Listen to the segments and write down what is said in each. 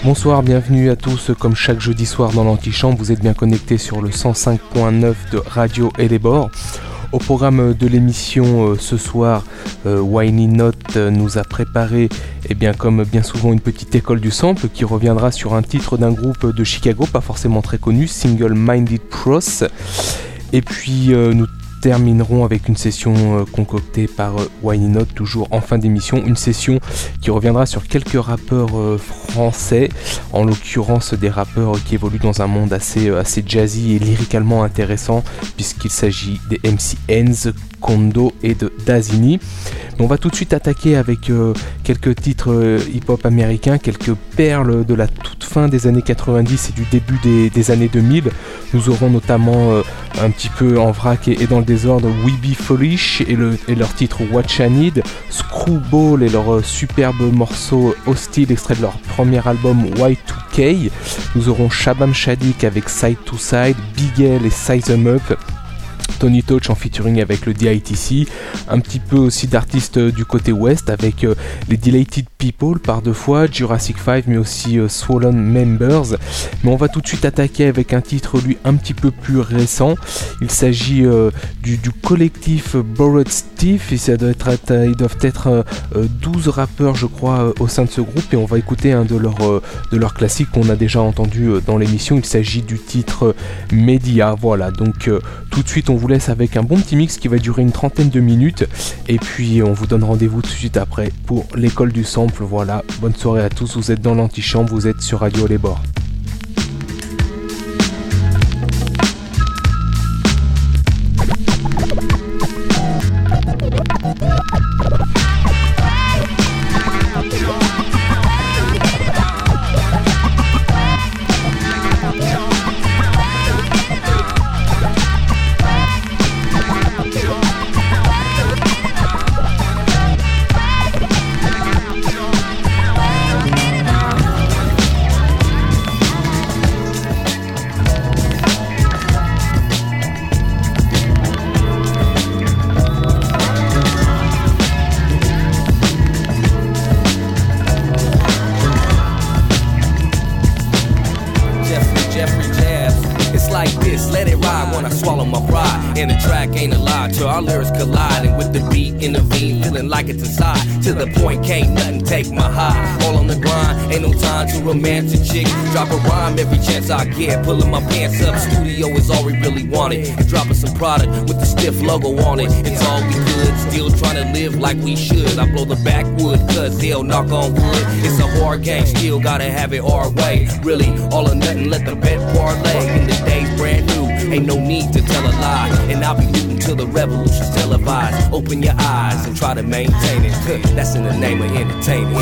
Bonsoir, bienvenue à tous. Comme chaque jeudi soir dans l'antichambre, vous êtes bien connectés sur le 105.9 de Radio Eléborg. Au programme de l'émission ce soir, Whiny Note nous a préparé, comme bien souvent, une petite école du sample qui reviendra sur un titre d'un groupe de Chicago, pas forcément très connu, Single Minded Pros. Et puis nous terminerons avec une session concoctée par Whiny Note, toujours en fin d'émission, une session qui reviendra sur quelques rappeurs français, en l'occurrence des rappeurs qui évoluent dans un monde assez jazzy et lyricalement intéressant, puisqu'il s'agit des MC Enz, Kondo et de Dazini. Mais on va tout de suite attaquer avec quelques titres hip-hop américains, quelques perles de la toute fin des années 90 et du début des années 2000. Nous aurons notamment un petit peu en vrac et dans le désordre We Be Foolish et leur titre What I Need, Screwball et leur superbe morceau Hostile, extrait de leur premier album Y2K. Nous aurons Shabam Shaddiq avec Side to Side, Big L et Size 'em Up, Tony Touch en featuring avec le DITC, un petit peu aussi d'artistes du côté ouest avec les Delighted People par deux fois, Jurassic 5 mais aussi Swollen Members. Mais on va tout de suite attaquer avec un titre lui un petit peu plus récent. Il s'agit du collectif Borrowed Steve et ils doivent être 12 rappeurs je crois au sein de ce groupe, et on va écouter un de leurs classiques qu'on a déjà entendu dans l'émission. Il s'agit du titre Media. Voilà, donc tout de suite on vous laisse avec un bon petit mix qui va durer une trentaine de minutes, et puis on vous donne rendez-vous tout de suite après pour l'école du sample. Voilà, bonne soirée à tous, vous êtes dans l'antichambre, vous êtes sur Radio Eléborg. It's inside, to the point, can't nothing take my high. All on the grind, ain't no time to romantic chick. Drop a rhyme every chance I get, pulling my pants up. Studio is all we really wanted, and dropping some product with the stiff logo on it. It's all we good, still trying to live like we should. I blow the backwood, cause hell, knock on wood. It's a hard game, still gotta have it our way. Really, all or nothing, let the bet parlay. In the days brand new, ain't no need to tell a lie. And I'll be rooting till the revolution's televised. Open your eyes and try to maintain it. That's in the name of entertainment.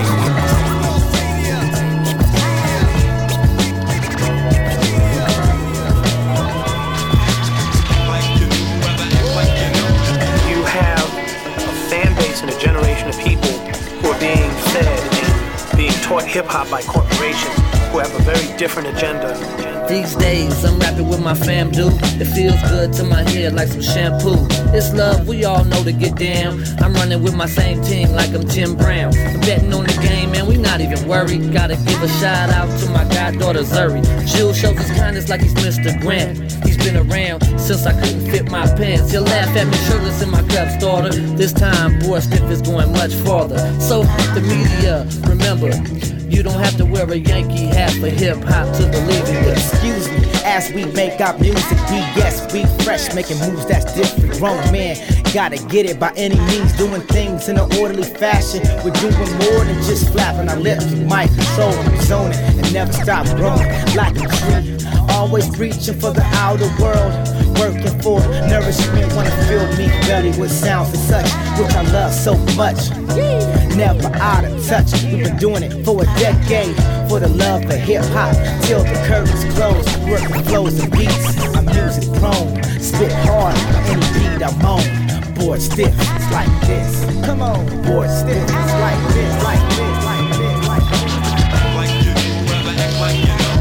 You have a fan base and a generation of people who are being fed and being taught hip-hop by corporations who have a very different agenda. These days, I'm rapping with my fam, dude. It feels good to my head like some shampoo. It's love, we all know to get down. I'm running with my same team like I'm Jim Brown. I'm betting on the game, man, we not even worried. Gotta give a shout out to my goddaughter Zuri. Jules shows his kindness like he's Mr. Grant. He's been around since I couldn't fit my pants. He'll laugh at me shirtless in my cups, daughter. This time, boy, Stiff is going much farther. So, the media, remember, you don't have to wear a Yankee hat for hip-hop to believe in it. Excuse me, as we make our music, we fresh, making moves that's different. Grown man, gotta get it by any means, doing things in an orderly fashion. We're doing more than just flapping our lips. Mic control, zoning, and never stop growing like a tree. Always reaching for the outer world, working for nourishment. Wanna fill me belly with sounds and such, which I love so much. Never out of touch. We've been doing it for a decade, for the love of hip hop till the curtains close. Working flows and beats, I'm music prone. Spit hard on any beat I'm on. Board stiff, it's like this. Come on, board stiff, it's like this, like this, like this, like this. Like you do, brother, act like you know.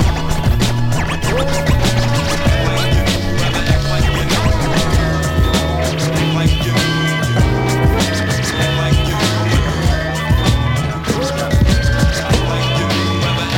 Like you do, brother, act like you know. Like you do. Like you do. Like you do, brother,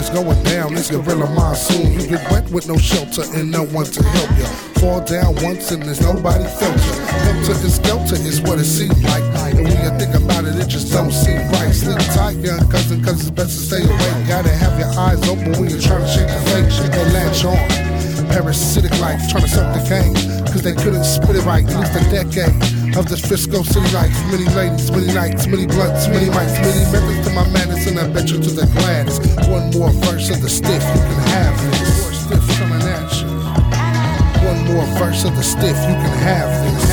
is going down. It's gorilla monsoon. You get wet with no shelter and no one to help you. Fall down once and there's nobody felt you. Helter and skelter is what it seems like. And when you think about it, it just don't seem right. Sleep tight, young cousin, cause it's best to stay awake. Gotta have your eyes open when you're trying to shake the fake. And latch on. Parasitic life, trying to suck the cane. Cause they couldn't spit it right, at least a decade of this Frisco city life. Many ladies, many nights, many blunts, many mics, many methods to my madness, and I bet you to the gladness. One more verse of the stiff, you can have this. More stiff coming at you. One more verse of the stiff, you can have this.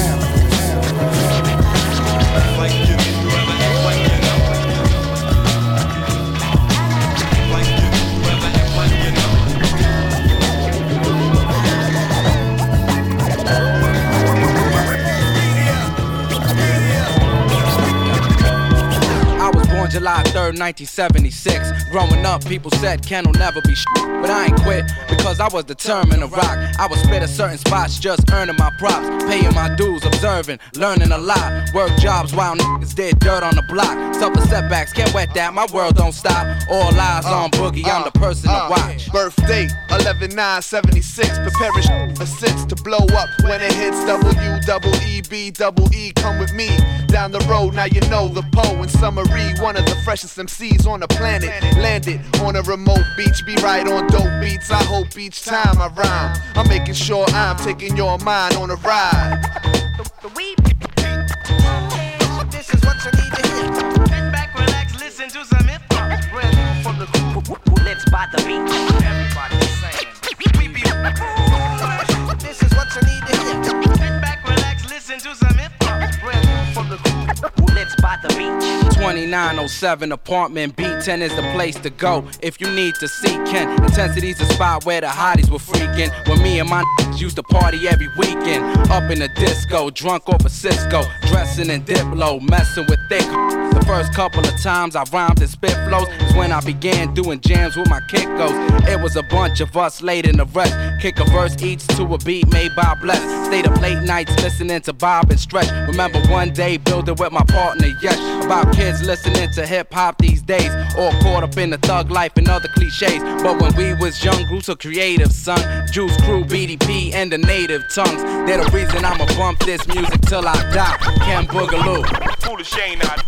Like you ever act like you know. Like you ever act like you know. I was born July 3rd, 1976. Growing up, people said Ken will never be but I ain't quit because I was determined to rock. I would spit at certain spots, just earning my props, paying my dues, observing, learning a lot. Work jobs while niggas did dirt on the block. Suffer setbacks, can't wet that, my world don't stop. All eyes on Boogie, I'm the person to watch. Birth date 11/9/76. Preparing for six to blow up when it hits WEEB. Come with me down the road. Now you know the Poe in summary. One of the freshest MCs on the planet. Landed on a remote beach. Be right on dope beats. I hope each time I rhyme, I'm making sure I'm taking your mind on a ride. This is what you need to hear. Sit back, relax, listen to some hip hop. From the who lives by the beach. Everybody's saying. This is what you need to hear. Sit back, relax, listen to some hip hop. From the who lives by the beach. 2907 apartment B10 is the place to go if you need to see Ken. Intensity's the spot where the hotties were freaking. When me and my used to party every weekend. Up in the disco, drunk off a Cisco, dressing in Diplo, messing with thick. The first couple of times I rhymed and spit flows is when I began doing jams with my kickos. It was a bunch of us laid in the rest. Kick a verse each to a beat made by Bless. Stayed up late nights listening to Bob and Stretch. Remember one day building with my partner Yesh about kids listening to hip hop these days. All caught up in the thug life and other cliches. But when we was young, grew so creative, son. Juice Crew, BDP, and the native tongues. They're the reason I'ma bump this music till I die. Ken Boogaloo. Foolish ain't I?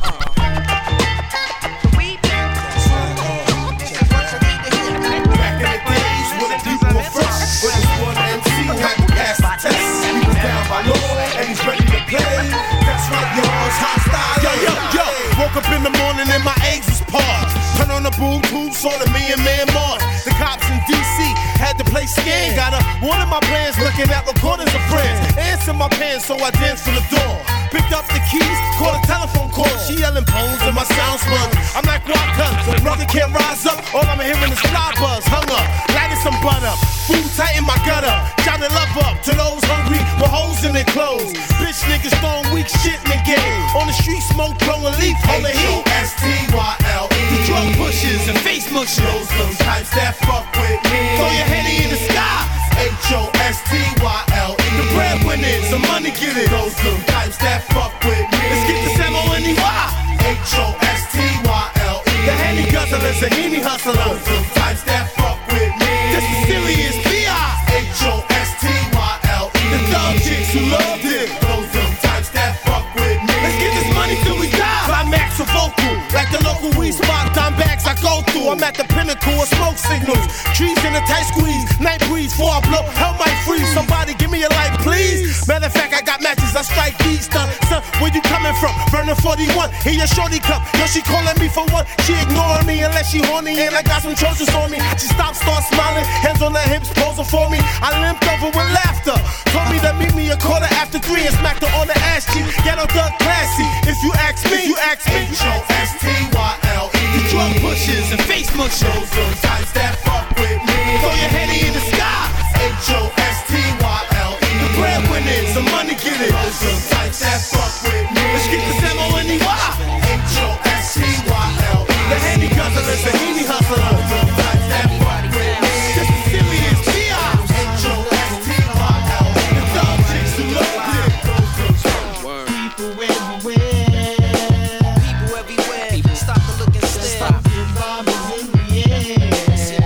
Woke up in the morning and my eggs was parched. Turn on the boom tube, saw the Million Man March. The cops in DC had to play scan. Got one of my plans looking at recordings of friends. Answer my pants, so I danced from the door. Picked up the keys, called a telephone call. She yelling bones in my sound sponge. I'm like, what gun? Brother can't rise up. All I'm hearing is fly buzz. Hung up, lighting some butt up. Food tight in my gutter. Trying to love up to those hungry with holes in their clothes. Bitch niggas throwing weak shit in the game. On the street, smoke, blowing leaf. Hold the heat. H-O-S-T-Y-L-E. The drug pushers and face mushers. Those some types that fuck with me. Throw your heady in the sky. H-O-S-T-Y-L-E. The breadwinners, some money get it. Those some types that fuck with me. Let's get this M-O-N-E-Y. H-O-S-T-Y-L-E. The handy guzzlers and heany hustlers. Those some types that fuck with me. This is serious B.I. H-O-S-T-Y-L-E. The dog chicks who loved it. Those some types that fuck with me. Let's get this money till we die. Climax or vocal, like the local weed spot, dime bags I go through. I'm at the pinnacle of smoke signals. Trees in a tight squeeze, night breeze, before I blow, hell might freeze. Somebody give me a light, please. Matter of fact, I got matches, I strike beats. Son, where you coming from? Burning 41, here your shorty come. Yo, she calling me for what? She ignoring me unless she horny and I got some choices on me. She stopped, start smiling, hands on her hips, posing for me. I limped over with laughter. Told me to meet me a 3:15 and smacked her on the ass cheek. Ghetto thug classy, if you ask me, you ask me. H-O-S-T-Y-L-E. The drug pushers and face mushers. Those some types that fuck with me. Throw your heady in the sky. H-O-S-T-Y-L-E. The breadwinners, some money get it. Those some types that fuck with me. Let's get this M-O-N-E-Y. H-O-S-T-Y-L-E. The handy guzzlers and heany hustlers. Some types that fuck with me. This is serious B.I. H-O-S-T-Y-L-E. The dog chicks who loved it. People everywhere. People everywhere. Stop the look and stare. Stop the vibe is in the air.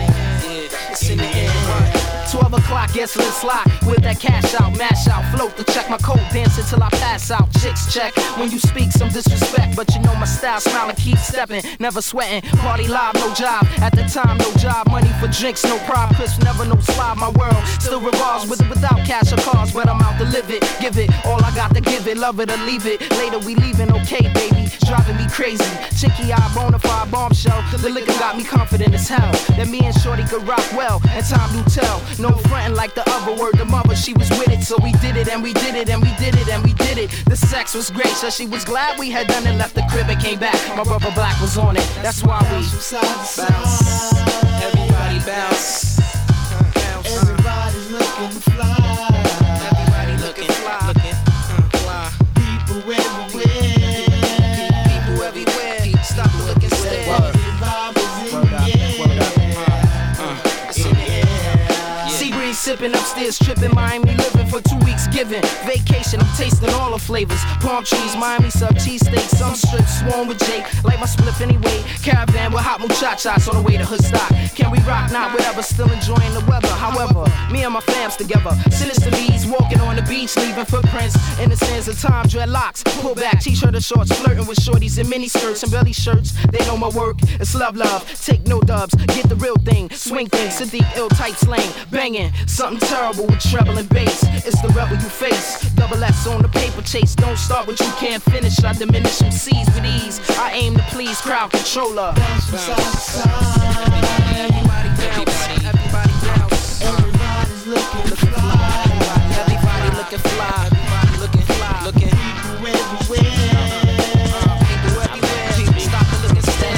12 o'clock, gets lit slot. With that cash out, mash out, float to check my code, dance until I pass out. Chicks check when you speak some disrespect, but you know my style, smile and keep stepping, never sweating. Party live, no job. At the time, no job. Money for drinks, no pride. Crisp, never no slide. My world still revolves with or without cash or cars, but I'm out to live it. Give it all I got to give it. Love it or leave it. Later we leaving, okay, baby. Driving me crazy. Chicky eye, bonafide bombshell. The liquor got me confident as hell that me and Shorty could rock well, and time do tell. No frontin' like the other word. The mother, she was with it, so we did it and we did it and we did it and we did it. The sex was great, so she was glad we had done it. Left the crib and came back. My brother Black was on it. That's why we bounce. Everybody bounce. Everybody's looking fly. Everybody looking fly. Fly. People everywhere. People everywhere. Stop looking still. Sipping upstairs, tripping, Miami living for 2 weeks giving. Vacation, I'm tasting all the flavors. Palm trees, Miami sub, cheesesteak, some strips, swarm with Jake. Like my spliff anyway. Caravan with hot muchachas on the way to Hoodstock. Can we rock? Not whatever, still enjoying the weather. However, me and my fams together. Sinister bees, walking on the beach, leaving footprints in the sands of time. Dreadlocks, pull back, t-shirt or shorts, flirting with shorties in mini skirts and belly shirts. They know my work, it's love, take no dubs, get the real thing, swing thing, Sadiq ill type slang, banging. Something terrible with treble and bass. It's the rebel you face. Double S on the paper chase. Don't start what you can't finish. I diminish some C's with ease. I aim to please crowd controller. Bounce from side to side. Everybody bounce. Everybody bounce. Everybody's looking fly. Everybody looking fly. Everybody looking fly. Looking people everywhere. People everywhere. Stop and look and stare.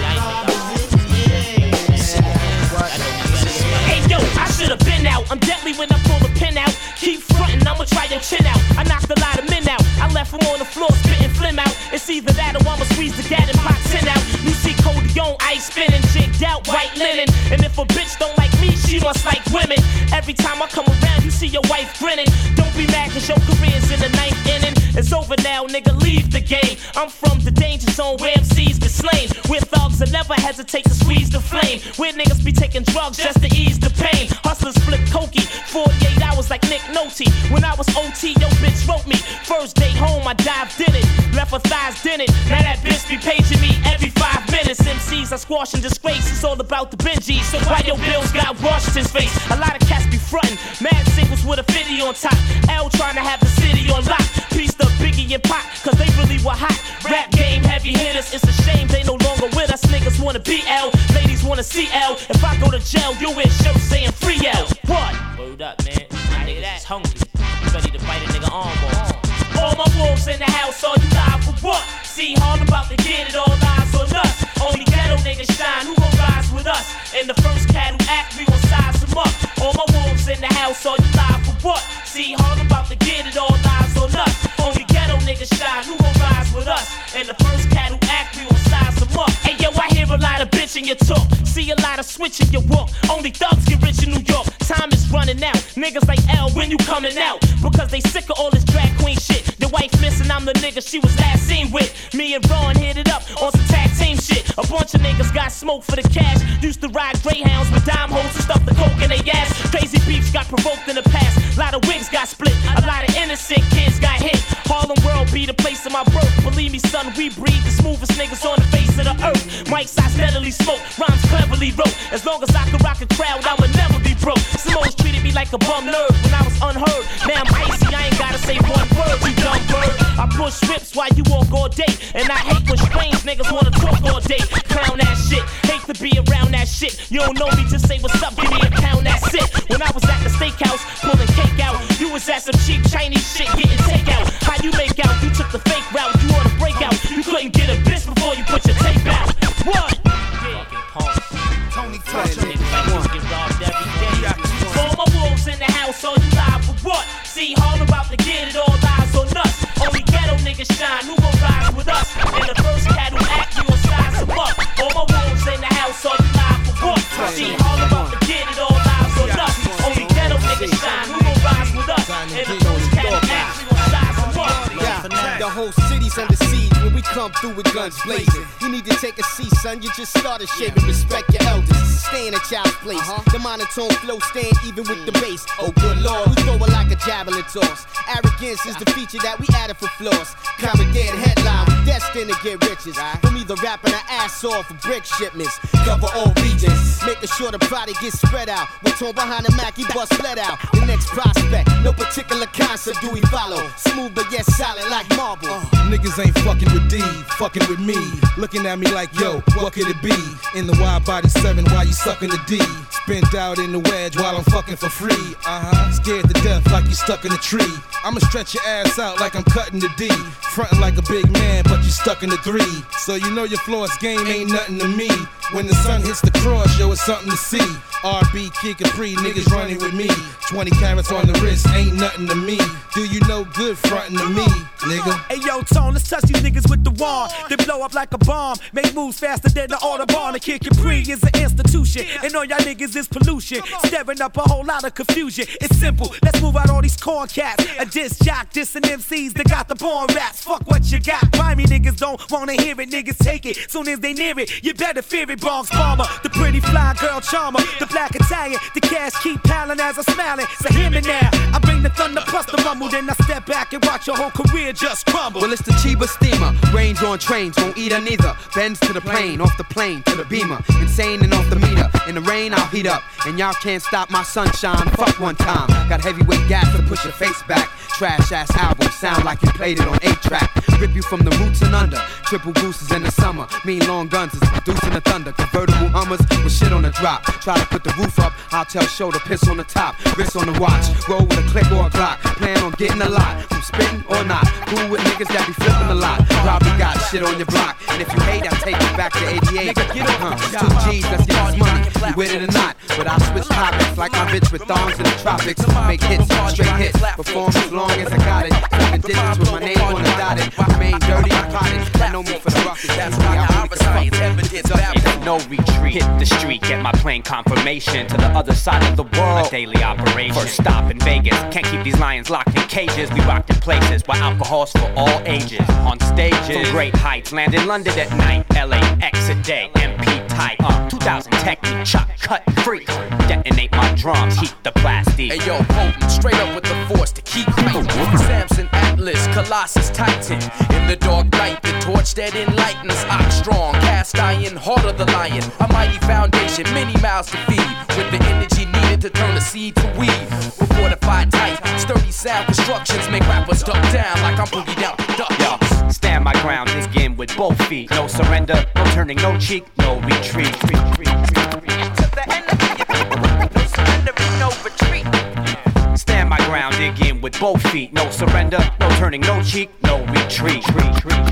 Hey yo, I should've been out. I'm deadly when I pull the pin out. Keep frontin', I'ma try your chin out. I knocked a lot of men out. I left them on the floor spitting flim out. It's either that or I'ma squeeze the gat and pop 10 out. You see Cody on ice spinning, jigged out, white linen. And if a bitch don't like me, she must like women. Every time I come around, you see your wife grinning. Don't be mad cause your career's in the 9th inning. It's over now, nigga, leave the game. I'm from the danger zone where MCs get slain. Where thugs that never hesitate to squeeze the flame. Where niggas be taking drugs just to ease the pain. Hustlers flip cokey, 48 hours like Nick Nolte. When I was OT, your bitch wrote me. First day home, I dived in it. Left her thighs in it. Now that bitch be paging me every 5 minutes. MCs are squashing disgrace. It's all about the Benjis. So why your bills got Washington's face? A lot of cats be frontin'. Mad singles with a 50 on top. L trying to have the city on lock. Piece the Biggie and Pop, cause they really were hot. Rap game, heavy hitters. It's a shame they no longer with us. Niggas wanna be L. Ladies wanna see L. If I go to jail, you wear shirts saying free L. What? Word up, man. My niggas is hungry. You ready to fight a nigga arm off. All my wolves in the house, all you live for what? See, hard about to get it, all eyes on us. Only ghetto niggas shine, who gon' rise with us? In the first cat who act, we gon' size them up. All my wolves in the house, all you live for what? See, hard about to get it, all eyes on us. Only ghetto niggas shine, who gon' rise with us? In the first cat who act, we gon' size them up. Hey yo, I hear a lot of bitch in your talk. See a lot of switch in your walk. Only thugs get rich in New York. Time is running out. Niggas like L, when you coming out? Because they sick of all this drag queen shit. The wife missing, I'm the nigga she was last seen with. Me and Ron hit it up on some tag team shit. A bunch of niggas got smoke for the cash. Used to ride Greyhounds with dime holes and stuff the coke in their ass. Crazy beefs got provoked in the past. A lot of wigs got split. A lot of innocent kids got hit. Harlem World be the place of my birth. Believe me, son, we breed the smoothest niggas on the face of the earth. Mike's I steadily smoke, rhymes cleverly wrote. As long as I can rock a crowd, I would never be broke. Simone's treated me like a bum nerd when I was unheard. Now I'm icy, I ain't gotta say one word, you dumb bird. I push strips while you walk all day. And I hate when strange niggas wanna talk all day. Clown that shit, hate to be around that shit. You don't know me, just say what's up, give me a pound, that's it. When I was at the steakhouse, pulling cake out, you was at some cheap Chinese shit, getting takeout. How you make out? You took the fake route, you ought to break out. You couldn't get a bitch before you put your tape out. What? Tony Touch, get robbed every day. All my wolves in the house, all you live for what? See, hard about to get it, all eyes on us. Only ghetto niggas shine, who gon' rise with us? And the first cat who act, we gon' size them up. All my wolves in the house, all you live for what? See, hard about to get it, all eyes on us. Only ghetto niggas shine, who gon' rise with us? And the first cat who act, we gon' size them up. The whole city's under siege when we come through with guns blazing. You need to take a seat, son. You just started shaving. Respect your elders. Stay in a child's place. The monotone flow stand even with the bass. Oh, good lord, we throw it like a javelin toss. Arrogance is the feature that we added for flaws. Common dead headline, we destined to get riches. From either rapping our ass off for brick shipments. Cover all regions, making sure the product gets spread out. We're torn behind the Mac, he bust let out. The next prospect, no particular concept do we follow. Smooth but yet solid like marble. Niggas ain't fucking with D, fucking with me. Looking at me like, yo, what could it be? In the wide body 7, why you sucking the D? Spent out in the wedge while I'm fucking for free. Scared to death like you stuck in a tree. I'ma stretch your ass out like I'm cutting the D. Frontin' like a big man, but you stuck in the 3. So you know your floor's game ain't nothing to me. When the sun hits the cross, yo, it's something to see. RB, Kid Capri, niggas running with me. 20 carats on the wrist, ain't nothing to me. Do you know good frontin' to me, nigga? Hey yo, Tone, let's touch these niggas with the wand. They blow up like a bomb, make moves faster than the Autobahn. The Kid Capri is an institution, and all y'all niggas is pollution. Stirring up a whole lot of confusion. It's simple, let's move out all these corn cats. A diss jock, dissing MCs that got the born raps. Fuck what you got, grimy niggas don't wanna hear it. Niggas take it, soon as they near it, you better fear it. Bronx Bomber, the pretty fly girl charmer, the black Italian, the cash keep piling as I'm smiling. So hear me now, I bring the thunder plus the rumble, then I step back and watch your whole career just crumble. Well, it's the Chiba steamer, range on trains, won't eat her neither. Bends to the plane, off the plane to the beamer, insane and off the meter. In the rain, I'll heat up, and y'all can't stop my sunshine. Fuck one time, got heavyweight gas to push your face back. Trash ass album, sound like you played it on 8-track. Rip you from the roots and under. Triple gooses in the summer, mean long guns is producing the thunder. Convertible Hummers with shit on the drop. Try to put the roof up, I'll tell show to piss on the top. Wrist on the watch, roll with a click or a Glock. Plan on getting a lot, from spitting or not. Cool with niggas that be flipping a lot. Probably got shit on your block, and if you hate, I'll take you back to 88. Get on, 2 G's, let's get this money. You with it or not? But I switch topics like my bitch with thongs in the tropics. Make hits, straight hits, perform as long as I got it. 7 digits with my name on the dotted. Remain dirty and potted. I know me for the ruckus. That's why I always science evidence. No retreat, hit the street, get my plane confirmation to the other side of the world. A daily operation. First stop in Vegas, can't keep these lions locked in cages. We rocked in places where alcohol's for all ages. On stages, from great heights, land in London at night. LAX a day, MP type. 2000 technique, chop, cut, freak. Detonate my drums, heat the plastic. Hey yo, potent, straight up with the force to keep cranking. Samson, Atlas, Colossus, Titan. In the dark night, the torch that enlightens. Ox strong, cast iron, heart of the lion. A mighty foundation, many mouths to feed. With the energy needed to turn the seed to weed. We're fortified tight, sturdy sound constructions make rappers duck down like I'm boogie down duck. Yo, stand my ground, begin with both feet. No surrender, no turning, no cheek, no retreat. To the enemy, no surrender, no retreat. Stand my ground, dig in with both feet. No surrender, no turning, no cheek, no retreat. The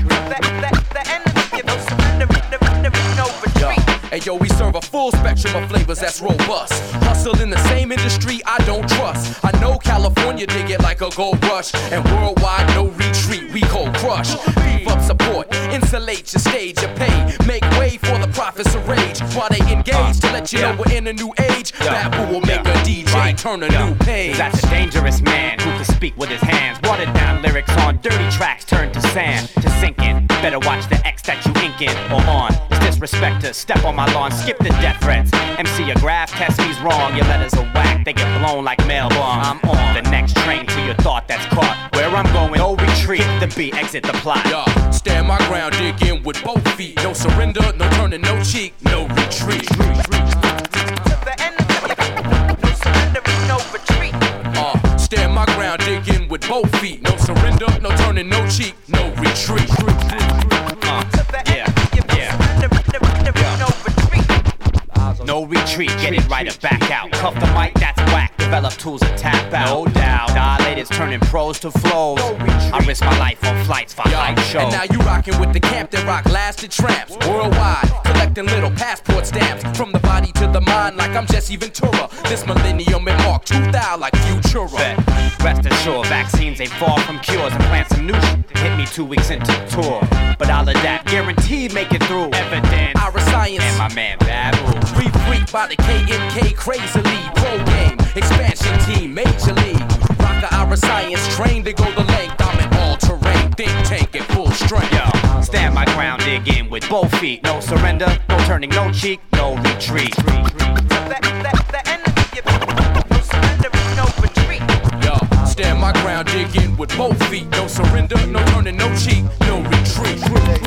enemy, no surrender, no retreat. Hey yo, we serve a full spectrum of flavors that's robust. Hustle in the same industry I don't trust. I know California dig it like a gold rush. And worldwide, no retreat, we cold crush. Beef up support, insulate your stage, your pay. Make way for the prophets of rage. While they engage to let you know we're in a new age. Babu will make a DJ turn a new page. That's a dangerous man who can speak with his hands. Watered down lyrics on dirty tracks turn to sand. To sink in, better watch the X that you inkin' or on. It's disrespect to step on my lawn, skip the death threats. MC a graph, test me's wrong. Your letters are whack, they get blown like mail bombs. I'm on the next train to your thought that's caught. Where I'm going, no retreat. Hit the beat, exit the plot. Stand my ground, dig in with both feet. No surrender, no turning, no cheek, no retreat. To the enemy, no surrender, no retreat. Stand my ground, dig in with both feet. No surrender, no turning, no cheek, no retreat. No retreat, get it right or back out. Cuff the mic, that's whack. Develop tools and tap out. No doubt, dilators turning pros to flows. I risk my life on flights for hype shows. And now you rockin' with the camp that rock lasted tramps. Worldwide, collecting little passport stamps. From the body to the mind like I'm Jesse Ventura. This millennium it marked 2000 like Futura. Rest assured, vaccines ain't far from cures. And plan some new shit to hit me 2 weeks into the tour. But all of that guaranteed make it through. Evidence, our science, and my man Babu. Freak by the KMK crazily. Pro game, expansion team, major league. Rocker our science, trained to go the length. I'm in all terrain, think tank at full strength. Yo, stand my feet. No surrender, no turning, no cheek, no retreat. Yo, stand my ground, dig in with both feet. No surrender, no turning, no cheek, no retreat.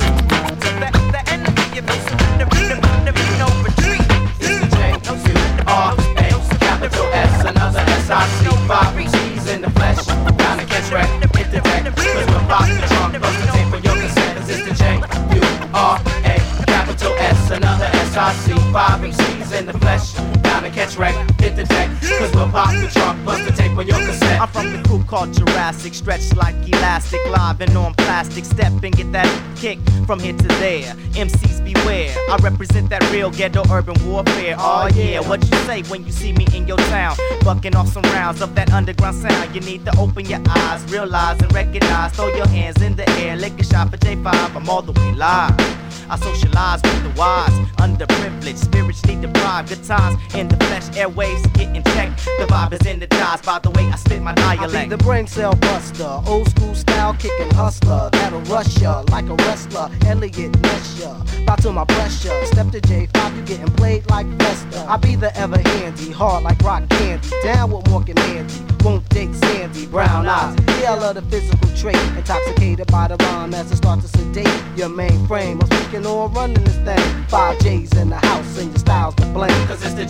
Capital S, another S-I-C, 5 C's in the flesh, bound to catch wreck, hit the wreck, cause we're about to trunk, bust the tape for your consent, cause it's the J-U-R-A, capital S, another S-I-C, 5 C's in the flesh, bound to catch wreck, hit the deck, cause we're about to trunk, bust the tape for your consent. I'm from the crew called Jurassic, stretched like elastic, live and on plastic, step and get that kick from here to there, MCs beware, I represent that real ghetto urban warfare, oh yeah, what you say when you see me in your town, bucking off some rounds of that underground sound, you need to open your eyes, realize and recognize, throw your hands in the air, lick a shot for J5, I'm all the way live. I socialize with the wise, underprivileged, spiritually deprived, good times in the flesh, airwaves getting checked, the vibe is in the dies, by the way I spit my dialect. I be the brain cell buster, old school style kicking hustler, that'll rush ya like a wrestler, Elliot Ness bow to my pressure, step to J5, you getting played like Fester, I be the ever handy, hard like rock candy, down with Morgan Mandy, won't date Sandy, brown eyes, yeah I love the physical trait, intoxicated by the rhyme as I start to sedate your mainframe, I'm speaking on running this thing, 5 J's in the house and your style's to blame, cause it's the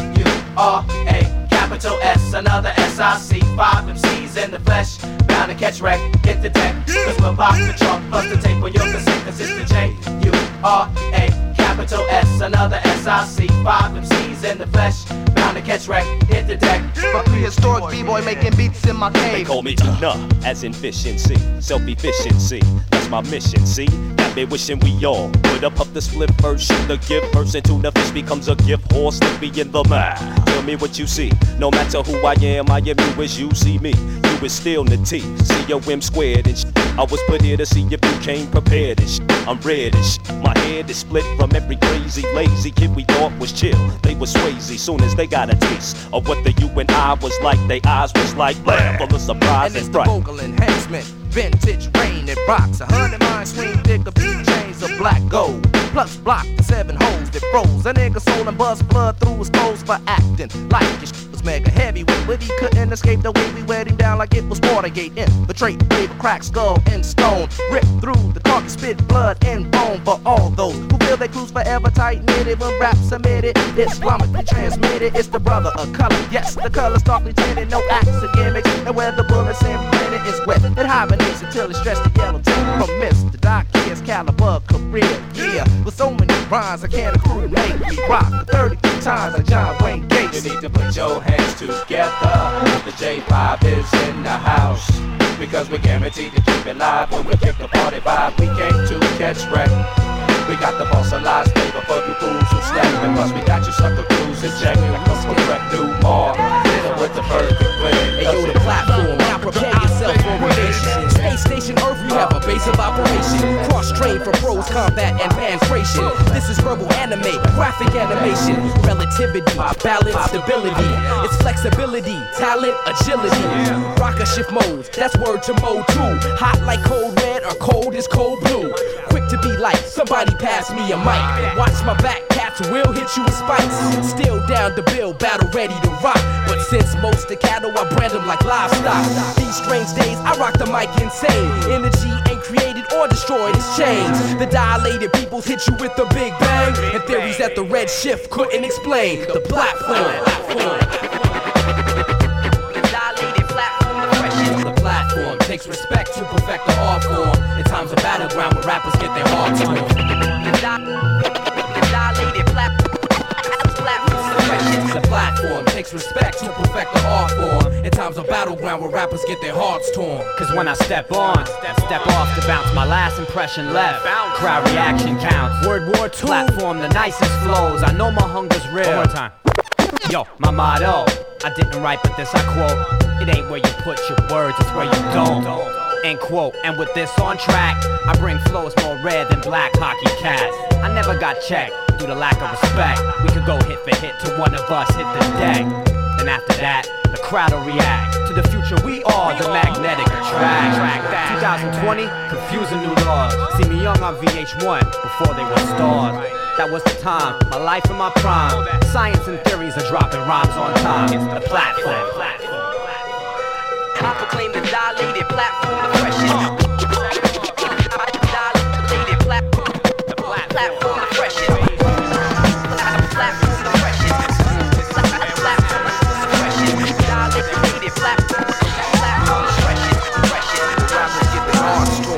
J-U-R-A, capital S, another S-I-C, 5 MCs in the flesh, bound to catch wreck, hit the deck, cause we're about to trunk, bust the tape for your consent, cause it's the J-U-R-A, capital S, another S-I-C, 5 MCs in the flesh, bound to catch wreck, hit the deck. A prehistoric b-boy making beats in my cave. They call me Tuna, as in efficiency, self-efficiency, that's my mission, see? Got me wishing we all would up the split first, shoot the gift first, and tuna fish becomes a gift horse, slip me in the mouth. Tell me what you see, no matter who I am you as you see me, you is still the T, C-O-M squared and I was put here to see if you came prepared and I'm red and my head is split from every crazy, lazy kid we thought was chill. They was swayzy soon as they got a taste of what the you and I was like. They eyes was like blam, full of surprise and fright. And it's the vocal enhancement, vintage rain and rocks, 100 mind swing, thick of beat chains of black gold. Plus block the 7 holes that froze. A nigga soul and bust blood through his clothes for acting like his was mega heavyweight, but he couldn't escape the way we wet him down like it was Watergate. Infiltrate, brave a cracked skull and stone, rip through the carcass, spit blood and bone for all those who feel they cruise forever tight knitted when raps submitted. Islamically transmitted, it's the brother of color. Yes, the color's darkly tinted, no acts or gimmicks, and where the bullets imprinted is wet. It hibernates until it's stretched to yellow tint from Mr. Doc Kid's caliber career. Yeah, with so many rhymes I can't accrue, make me rock 33 times like John Wayne Gates. You need to put your hands together. The J5 is in the house, because we're guaranteed to keep it live. When we kick the party vibe, we came to catch wreck. We got the fossilized flavor for you fools who snap, and plus we got you sucker crews in check. Come correct, do more. Hit with the perfect plan. Hey yo, the platform, now prepare yourself for ovation. Space Station Earth, we have a base of operation. Cross-trained for pros, combat, and pancration. This is verbal anime, graphic animation. Relativity, balance, stability. It's flexibility, talent, agility. Rocker shift modes, that's word to mode 2. Hot like cold red or cold is cold blue. Quick to be like, somebody pass me a mic. Watch my back, cats will hit you with spikes. Still down to build, battle ready to rock. But since most the cattle, I brand them like livestock. These strange days, I rock the mic insane. Energy ain't created or destroyed, it's changed. The dilated peoples hit you with the big bang. And theories that the red shift couldn't explain. The platform. The platform takes respect to perfect the art form. In times of battleground where rappers get their hearts torn. The platform takes respect to perfect the art form. In times of battleground where rappers get their hearts torn. Cause when I step on, step off to bounce, my last impression left. Crowd reaction counts. World War II. Platform, the nicest flows. I know my hunger's real. One more time. Yo, my motto, I didn't write, but this I quote. It ain't where you put your words, it's where you don't. End quote. And with this on track, I bring flows more rare than black hockey cats. I never got checked due to lack of respect. We could go hit for hit till one of us hit the deck. Then after that, the crowd will react to the future, we are the magnetic attraction. 2020, confusing new laws. See me young on VH1 before they were stars. That was the time, my life in my prime. Science and theories are dropping rhymes on time. It's the platform. I proclaim the dilated platform, the freshest. Dilated platform, the platform, the freshest. Platform, the freshest. Platform, the freshest. Dilated platform, platform, the freshest. Rappers get the hard score.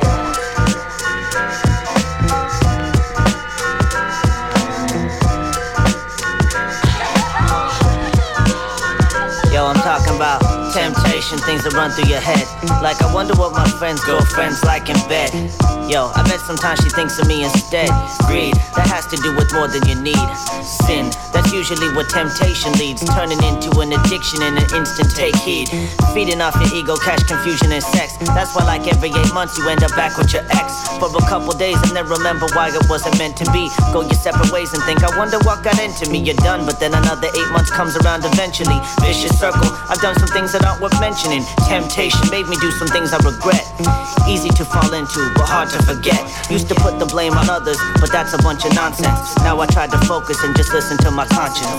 Yo, I'm talking about temptation, things that run through your head. Like, I wonder what my friend's girlfriend's like in bed. Yo, I bet sometimes she thinks of me instead. Greed, that has to do with more than you need. Sin, that's usually what temptation leads. Turning into an addiction in an instant, take heed. Feeding off your ego, cash, confusion, and sex. That's why like every 8 months you end up back with your ex. For a couple days and then remember why it wasn't meant to be. Go your separate ways and think, I wonder what got into me. You're done, but then another 8 months comes around eventually. Vicious circle, I've done some things that aren't worth mentioning. Temptation made me do some things I regret. Easy to fall into, but hard to forget. Used to put the blame on others, but that's a bunch of nonsense. Now I try to focus and just listen to my conscience.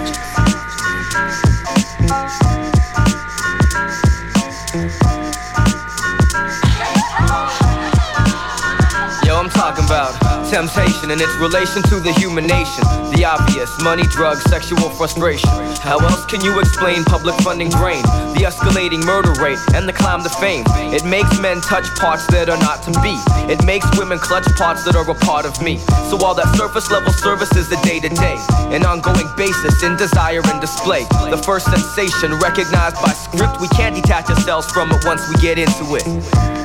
Yo, I'm talking about temptation and its relation to the human nation. The obvious, money, drugs, sexual frustration. How else can you explain public funding drain? The escalating murder rate and the climb to fame. It makes men touch parts that are not to be. It makes women clutch parts that are a part of me. So all that surface level service is the day-to-day, an ongoing basis in desire and display. The first sensation recognized by script, we can't detach ourselves from it once we get into it.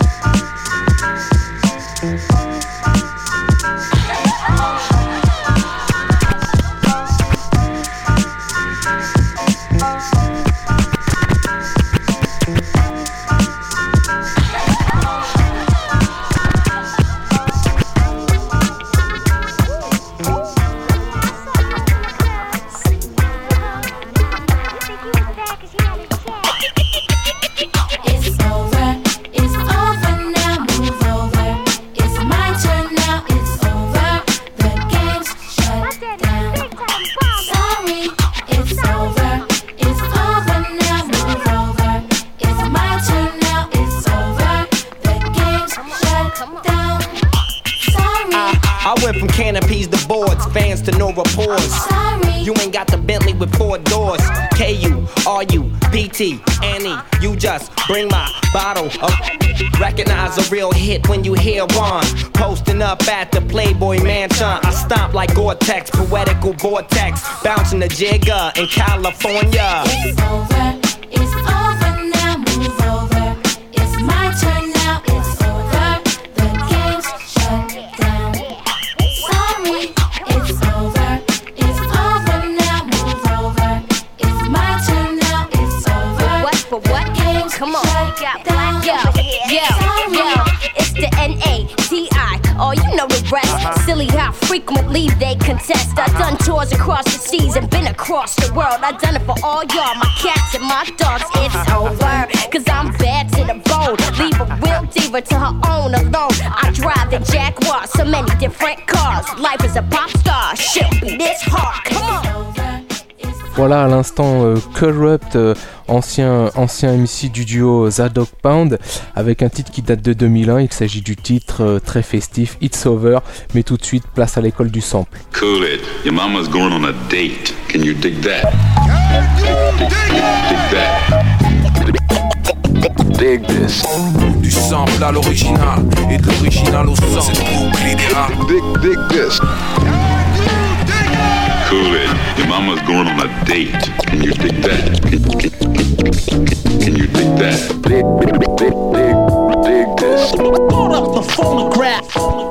Canopies to boards, fans to no reports. You ain't got the Bentley with 4 doors. K-U-R-U-P-T, Annie, you just bring my bottle of. Recognize a real hit when you hear one. Posting up at the Playboy Mansion. I stomp like Gore-Tex, poetical vortex. Bouncing the Jigger in California. It's over now, move over. It's my turn now, it's over. The game's shut down. Sorry, it's over now, move over. It's my turn now, it's over. For what? Come on. Yo, it's the N-A-T-I. Oh, you know the rest. Silly how frequently they contest. I've done tours across the seas and been across the world. I've done it for all y'all, my cats and my dogs. It's over, cause I'm bad to the bone. Leave a real diva to her own alone. I drive the Jaguar, so many different cars. Life is a pop star, shit be this hard. Come on. Voilà à l'instant Corrupt, ancien MC du duo Zadok Pound, avec un titre qui date de 2001. Il s'agit du titre très festif It's Over, mais tout de suite place à l'école du sample. Cool it, your mama's going on a date. Can you dig that? Dig this. Du sample à l'original et de l'original au sample. Dig this. Cool it. Your mama's going on a date. Can you dig that? Can you dig that? Dig this. Hold up the phonograph.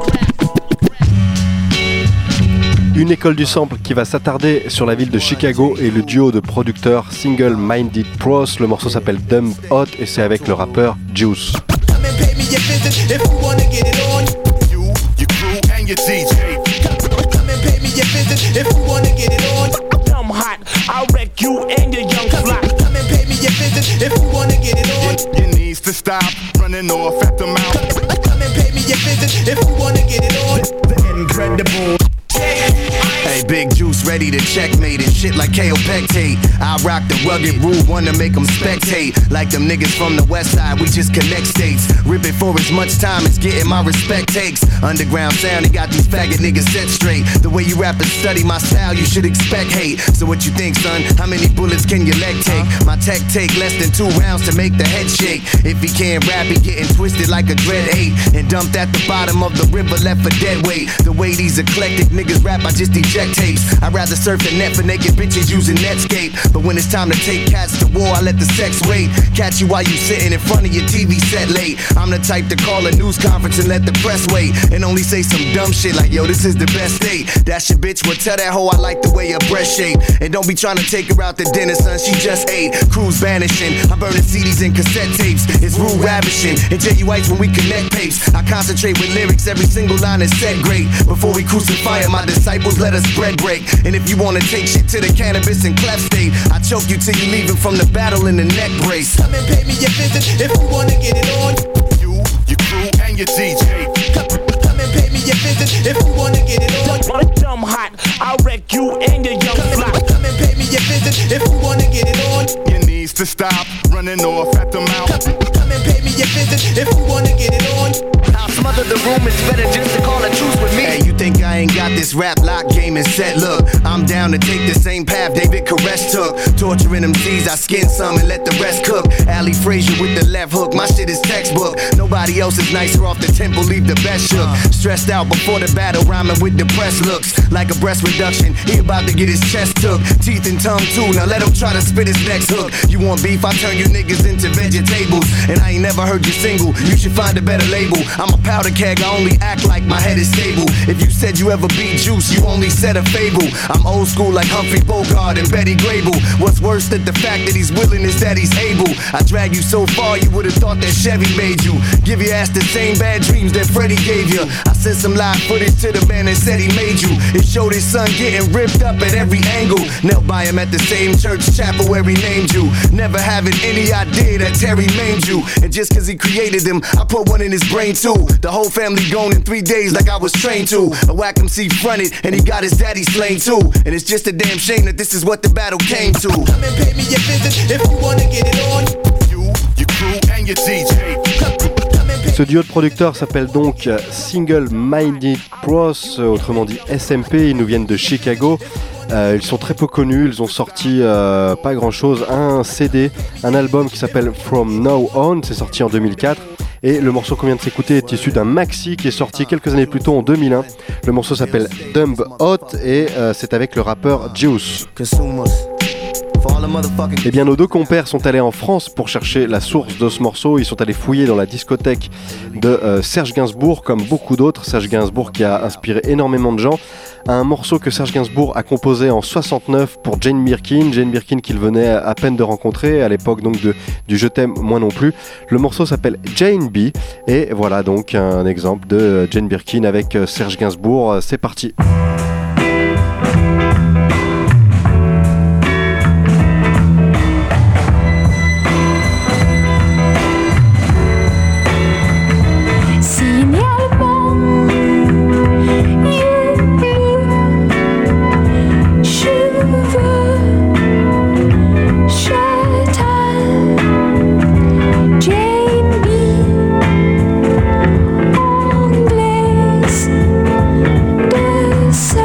Une école du sample qui va s'attarder sur la ville de Chicago et le duo de producteurs Single Minded Pros. Le morceau s'appelle Dumb Hot et c'est avec le rappeur Juice. If you wanna get it on, I'm hot. I'll wreck you and your young flock. Come and pay me your visit if you wanna get it stop running off at the mouth. Come and pay me a visit if you wanna get it on. The incredible. Hey, Big Juice ready to checkmate and shit like KO Pectate. I rock the rugged rude one to make them spectate. Like them niggas from the west side, we just connect states. Rip it for as much time as getting my respect takes. Underground sound, he got these faggot niggas set straight. The way you rap and study my style, you should expect hate. So what you think, son? How many bullets can your leg take? My tech take less than 2 rounds to make the head shake. If he can't rap, he getting twisted like a dread 8 and dumped at the bottom of the river, left for dead weight. The way these eclectic niggas rap, I just eject tapes. I'd rather surf the net for naked bitches using Netscape. But when it's time to take cats to war, I let the sex wait. Catch you while you sitting in front of your TV set late. I'm the type to call a news conference and let the press wait. And only say some dumb shit like, yo, this is the best date. That's your bitch, well tell that hoe I like the way her breast shape. And don't be trying to take her out to dinner, son, she just ate. Crews vanishing, I'm burning CDs and cassette tapes. It's rude ravishing, and JUItes when we connect papes. I concentrate with lyrics, every single line is said great. Before we crucify him, my disciples let us bread break. And if you wanna take shit to the cannabis and clef state, I choke you till you leaving from the battle in the neck brace. Come and pay me a visit if you wanna get it on. You, your crew, and your DJ. Come and pay me a visit if you wanna get it on. Dumb hot, I'll wreck you and your young flock. Come and pay me a visit if you wanna get it on. Your needs to stop running off at the mouth. Come and pay me a visit if you wanna get it on. I'll smother the room, it's better just to call a truce with me. Hey, you think I ain't got this rap lock game and set? Look, I'm down to take the same path David Koresh took. Torturing them C's, I skin some and let the rest cook. Ali Frazier with the left hook, my shit is textbook. Nobody else is nicer off the temple, leave the best shook. Stressed out before the battle, rhyming with depressed looks. Like a breast reduction, he about to get his chest took. Teeth and tongue too, now let him try to spit his next hook. You want beef, I turn you niggas into vegetables. And I ain't never heard you single, you should find a better label. I'm a powder keg, I only act like my head is stable. If you said you ever beat Juice, you only said a fable. I'm old school like Humphrey Bogart and Betty Grable. What's worse than the fact that he's willing is that he's able. I drag you so far, you would've thought that Chevy made you. Give your ass the same bad dreams that Freddie gave you. I sent some live footage to the band and said he made you. It showed his son getting ripped up at every angle. Knelt by him at the same church chapel where he named you. Never having any idea that Terry maimed you. And just cause he created him, I put one in his brain too. The whole family gone in 3 days like I was trained to. A whack MC fronted and he got his daddy slain too. And it's just a damn shame that this is what the battle came to. Come and pay me a visit if you wanna get it on. You, your crew, and your DJ. Ce duo de producteurs s'appelle donc Single Minded Pros, autrement dit SMP. Ils nous viennent de Chicago. Ils sont très peu connus, ils ont sorti pas grand chose, un CD, un album qui s'appelle From Now On, c'est sorti en 2004. Et le morceau qu'on vient de s'écouter est issu d'un maxi qui est sorti quelques années plus tôt en 2001. Le morceau s'appelle Dumb Hot et c'est avec le rappeur Juice. Eh bien, nos deux compères sont allés en France pour chercher la source de ce morceau. Ils sont allés fouiller dans la discothèque de Serge Gainsbourg, comme beaucoup d'autres. Serge Gainsbourg qui a inspiré énormément de gens. Un morceau que Serge Gainsbourg a composé en 69 pour Jane Birkin. Jane Birkin qu'il venait à peine de rencontrer, à l'époque donc du Je t'aime, moi non plus. Le morceau s'appelle Jane B. Et voilà donc un exemple de Jane Birkin avec Serge Gainsbourg. C'est parti. Anglaise de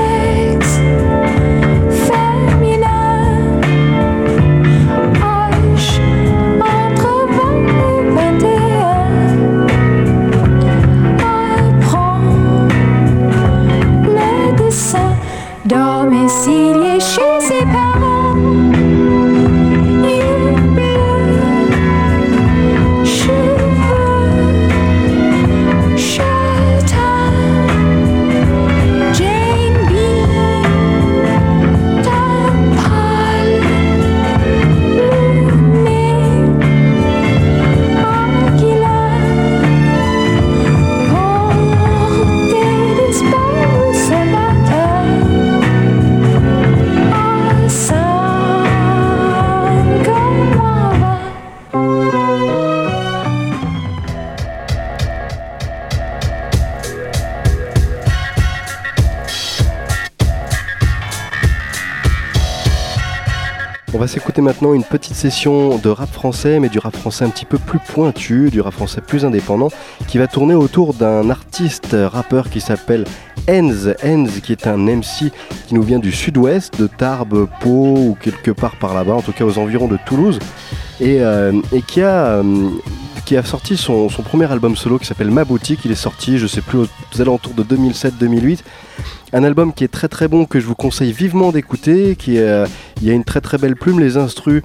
va s'écouter maintenant une petite session de rap français, mais du rap français un petit peu plus pointu, du rap français plus indépendant, qui va tourner autour d'un artiste rappeur qui s'appelle Enz, qui est un MC qui nous vient du sud-ouest, de Tarbes, Pau ou quelque part par là-bas, en tout cas aux environs de Toulouse, et qui a sorti son premier album solo qui s'appelle Ma Boutique. Il est sorti, je sais plus, aux alentours de 2007-2008. Un album qui est très très bon, que je vous conseille vivement d'écouter, il y a une très très belle plume, les instrus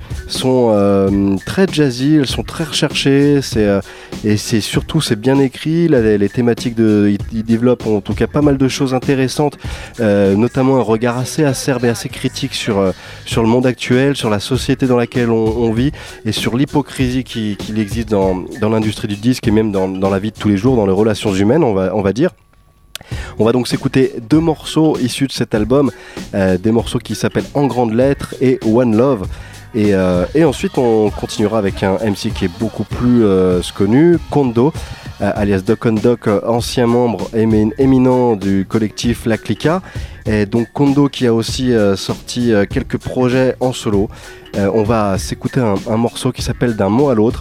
sont très jazzy, elles sont très recherchées, et c'est bien écrit, les thématiques il développe en tout cas pas mal de choses intéressantes, notamment un regard assez acerbe et assez critique sur le monde actuel, sur la société dans laquelle on vit, et sur l'hypocrisie qu'il existe dans l'industrie du disque et même dans la vie de tous les jours, dans les relations humaines, on va dire. On va donc s'écouter 2 morceaux issus de cet album, des morceaux qui s'appellent En Grandes Lettres et One Love. Et ensuite on continuera avec un MC qui est beaucoup plus connu, Kondo, alias Doc on Doc, ancien membre éminent du collectif La Clica. Et donc Kondo qui a aussi sorti quelques projets en solo. On va s'écouter un morceau qui s'appelle D'un mot à l'autre.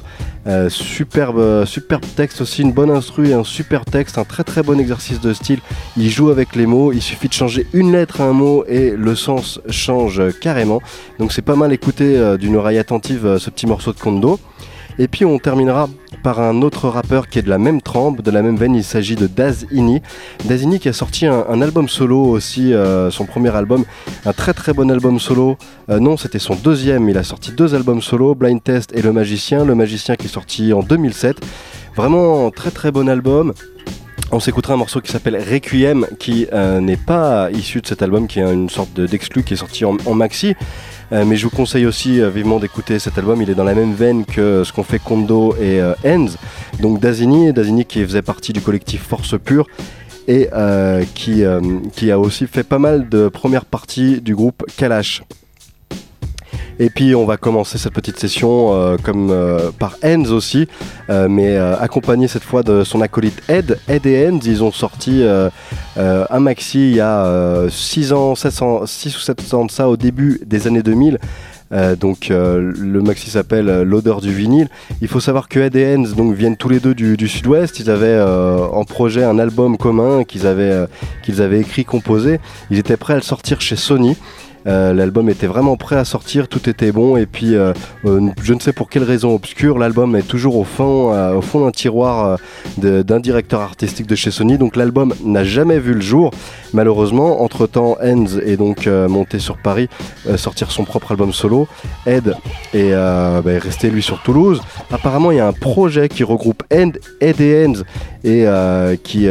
Superbe texte aussi, une bonne instru et un super texte, un très très bon exercice de style. Il joue avec les mots, il suffit de changer une lettre à un mot et le sens change carrément. Donc c'est pas mal écouter d'une oreille attentive ce petit morceau de Kondo. Et puis on terminera par un autre rappeur qui est de la même trempe, de la même veine. Il s'agit de Daz Ini. Daz Ini qui a sorti un album solo aussi, son premier album, un très très bon album solo. Non, c'était son deuxième. Il a sorti 2 albums solo, Blind Test et Le Magicien. Le Magicien qui est sorti en 2007. Vraiment très très bon album. On s'écoutera un morceau qui s'appelle Requiem, qui n'est pas issu de cet album, qui est une sorte d'exclu qui est sorti en maxi. Mais je vous conseille aussi vivement d'écouter cet album. Il est dans la même veine que ce qu'ont fait Kondo et Enz. Donc Dazini qui faisait partie du collectif Force Pure et qui a aussi fait pas mal de premières parties du groupe Kalash. Et puis on va commencer cette petite session par Enz aussi, mais accompagné cette fois de son acolyte Ed et Enz. Ils ont sorti un maxi il y a 6 ou 7 ans de ça, au début des années 2000. Donc le maxi s'appelle L'odeur du vinyle. Il faut savoir que Ed et Enz donc viennent tous les deux du sud-ouest. Ils avaient en projet un album commun qu'ils avaient écrit, composé. Ils étaient prêts à le sortir chez Sony. L'album était vraiment prêt à sortir, tout était bon, et puis je ne sais pour quelle raison obscure, l'album est toujours au fond d'un tiroir d'un directeur artistique de chez Sony. Donc l'album n'a jamais vu le jour. Malheureusement, entre-temps, Enz est donc monté sur Paris sortir son propre album solo. Ed est resté lui sur Toulouse. Apparemment, il y a un projet qui regroupe Ed et Enz et qui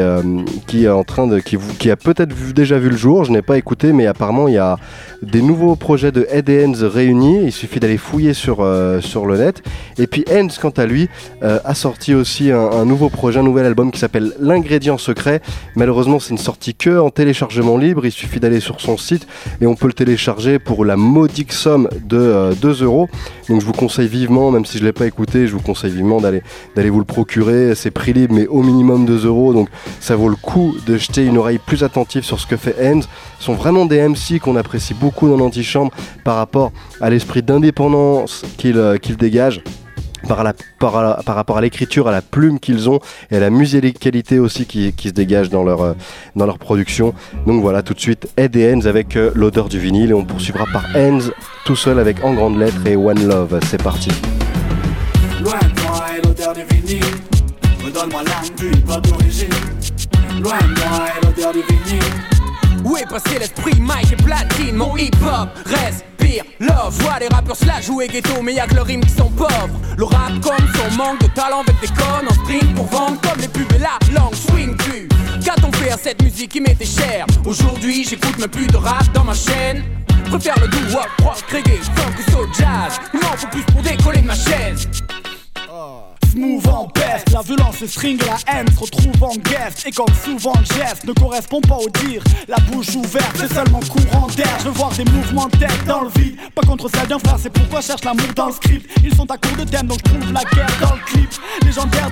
a peut-être déjà vu le jour. Je n'ai pas écouté, mais apparemment il y a des nouveaux projets de Ed et Enz réunis. Il suffit d'aller fouiller sur le net. Et puis Enz, quant à lui, a sorti aussi un nouveau projet, un nouvel album qui s'appelle L'Ingrédient Secret. Malheureusement, c'est une sortie que en téléchargement libre. Il suffit d'aller sur son site et on peut le télécharger pour la modique somme de 2€. Donc je vous conseille vivement, même si je ne l'ai pas écouté, je vous conseille vivement d'aller vous le procurer. C'est prix libre, mais au minimum 2€. Donc ça vaut le coup de jeter une oreille plus attentive sur ce que fait Enz. Ce sont vraiment des MC qu'on apprécie beaucoup dans l'antichambre par rapport à l'esprit d'indépendance qu'ils dégagent. Par rapport à l'écriture, à la plume qu'ils ont et à la musicalité aussi qui se dégage dans leur production. Donc voilà, tout de suite Ed et Enz avec L'odeur du vinyle, et on poursuivra par Enz tout seul avec En Grandes Lettres et One Love. C'est parti. Loin de moi et l'odeur du vinyle, redonne-moi l'âme du hip-hop d'origine. Loin de moi et l'odeur du vinyle. Où est passé l'esprit, Mike et platine? Mon hip-hop respire love. Vois les rappeurs se la jouer ghetto, mais y'a que leurs rimes qui sont pauvres. Le rap comme son manque de talent avec des connes en string pour vendre comme les pubs et la langue swing plus. Qu'a-t-on fait à cette musique qui m'était chère? Aujourd'hui j'écoute même plus de rap dans ma chaîne. Préfère le doo wop, rock, reggae, funk ou soul jazz. Il m'en faut plus pour décoller de ma chaise. Smooth en peste, la violence, le string et la haine se retrouvent en guest. Et comme souvent le geste ne correspond pas au dire, la bouche ouverte, c'est seulement courant d'air. Je veux voir des mouvements de tête dans le vide, pas contre celle d'un frère, c'est pourquoi je cherche l'amour dans le script. Ils sont à court de thème, donc je trouve la guerre dans le clip. Légendaire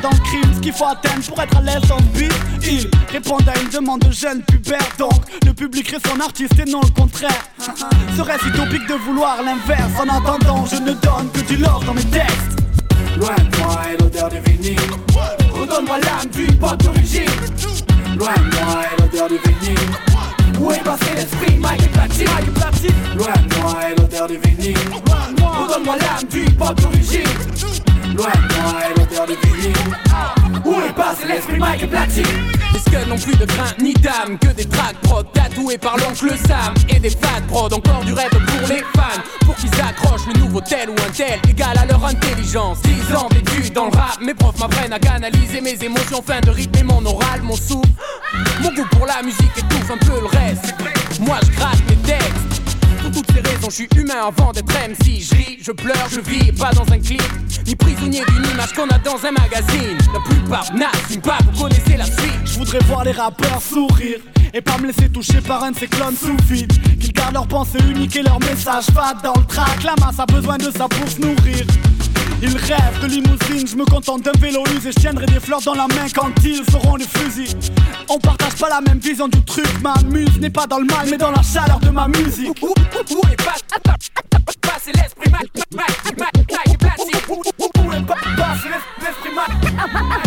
dans le crime, ce qu'il faut atteindre pour être à l'aise dans le beat. Ils répondent à une demande de jeunes pubères. Donc le public reste son artiste et non le contraire. Serait-ce utopique de vouloir l'inverse? En attendant, je ne donne que du love dans mes textes. Loin de moi est l'odeur du vinyle. Redonne-moi l'âme du hip-hop d'origine. Loin de moi est l'odeur du vinyle. Où est passé l'esprit Mike et Platine? Loin de moi est l'odeur du vinyle. Redonne-moi l'âme du hip-hop d'origine. Loin de moi est l'odeur du vinyle. Où est passé l'esprit Mike et Platine? Les scuds n'ont plus de grain ni d'âme, que des tracks prod tatoués par l'oncle Sam et des fat prod, encore du rêve pour les fans, pour qu'ils accrochent le nouveau tel ou un tel égal à leur intelligence. 10 ans d'études dans le rap, mes profs m'apprennent à canaliser mes émotions, fin de rythmer mon oral, mon souffle. Mon goût pour la musique étouffe un peu le reste. Moi je gratte mes textes. Pour toutes ces raisons, je suis humain avant d'être MC. Je ris, je pleure, je vis, pas dans un clip, ni prisonnier d'une image qu'on a dans un magazine. La plupart n'assument pas, vous connaissez la suite. Je voudrais voir les rappeurs sourire et pas me laisser toucher par un de ces clones sous vide. Qu'ils gardent leur pensée unique et leur message fade dans le track. La masse a besoin de ça pour se nourrir. Ils rêvent de limousine, je me contente d'un vélo usé. Je tiendrai des fleurs dans la main quand ils auront le fusil. On partage pas la même vision du truc. Ma muse n'est pas dans le mal mais dans la chaleur de ma musique. Où est passé l'esprit Mike et Platine? Où est passé l'esprit Mike et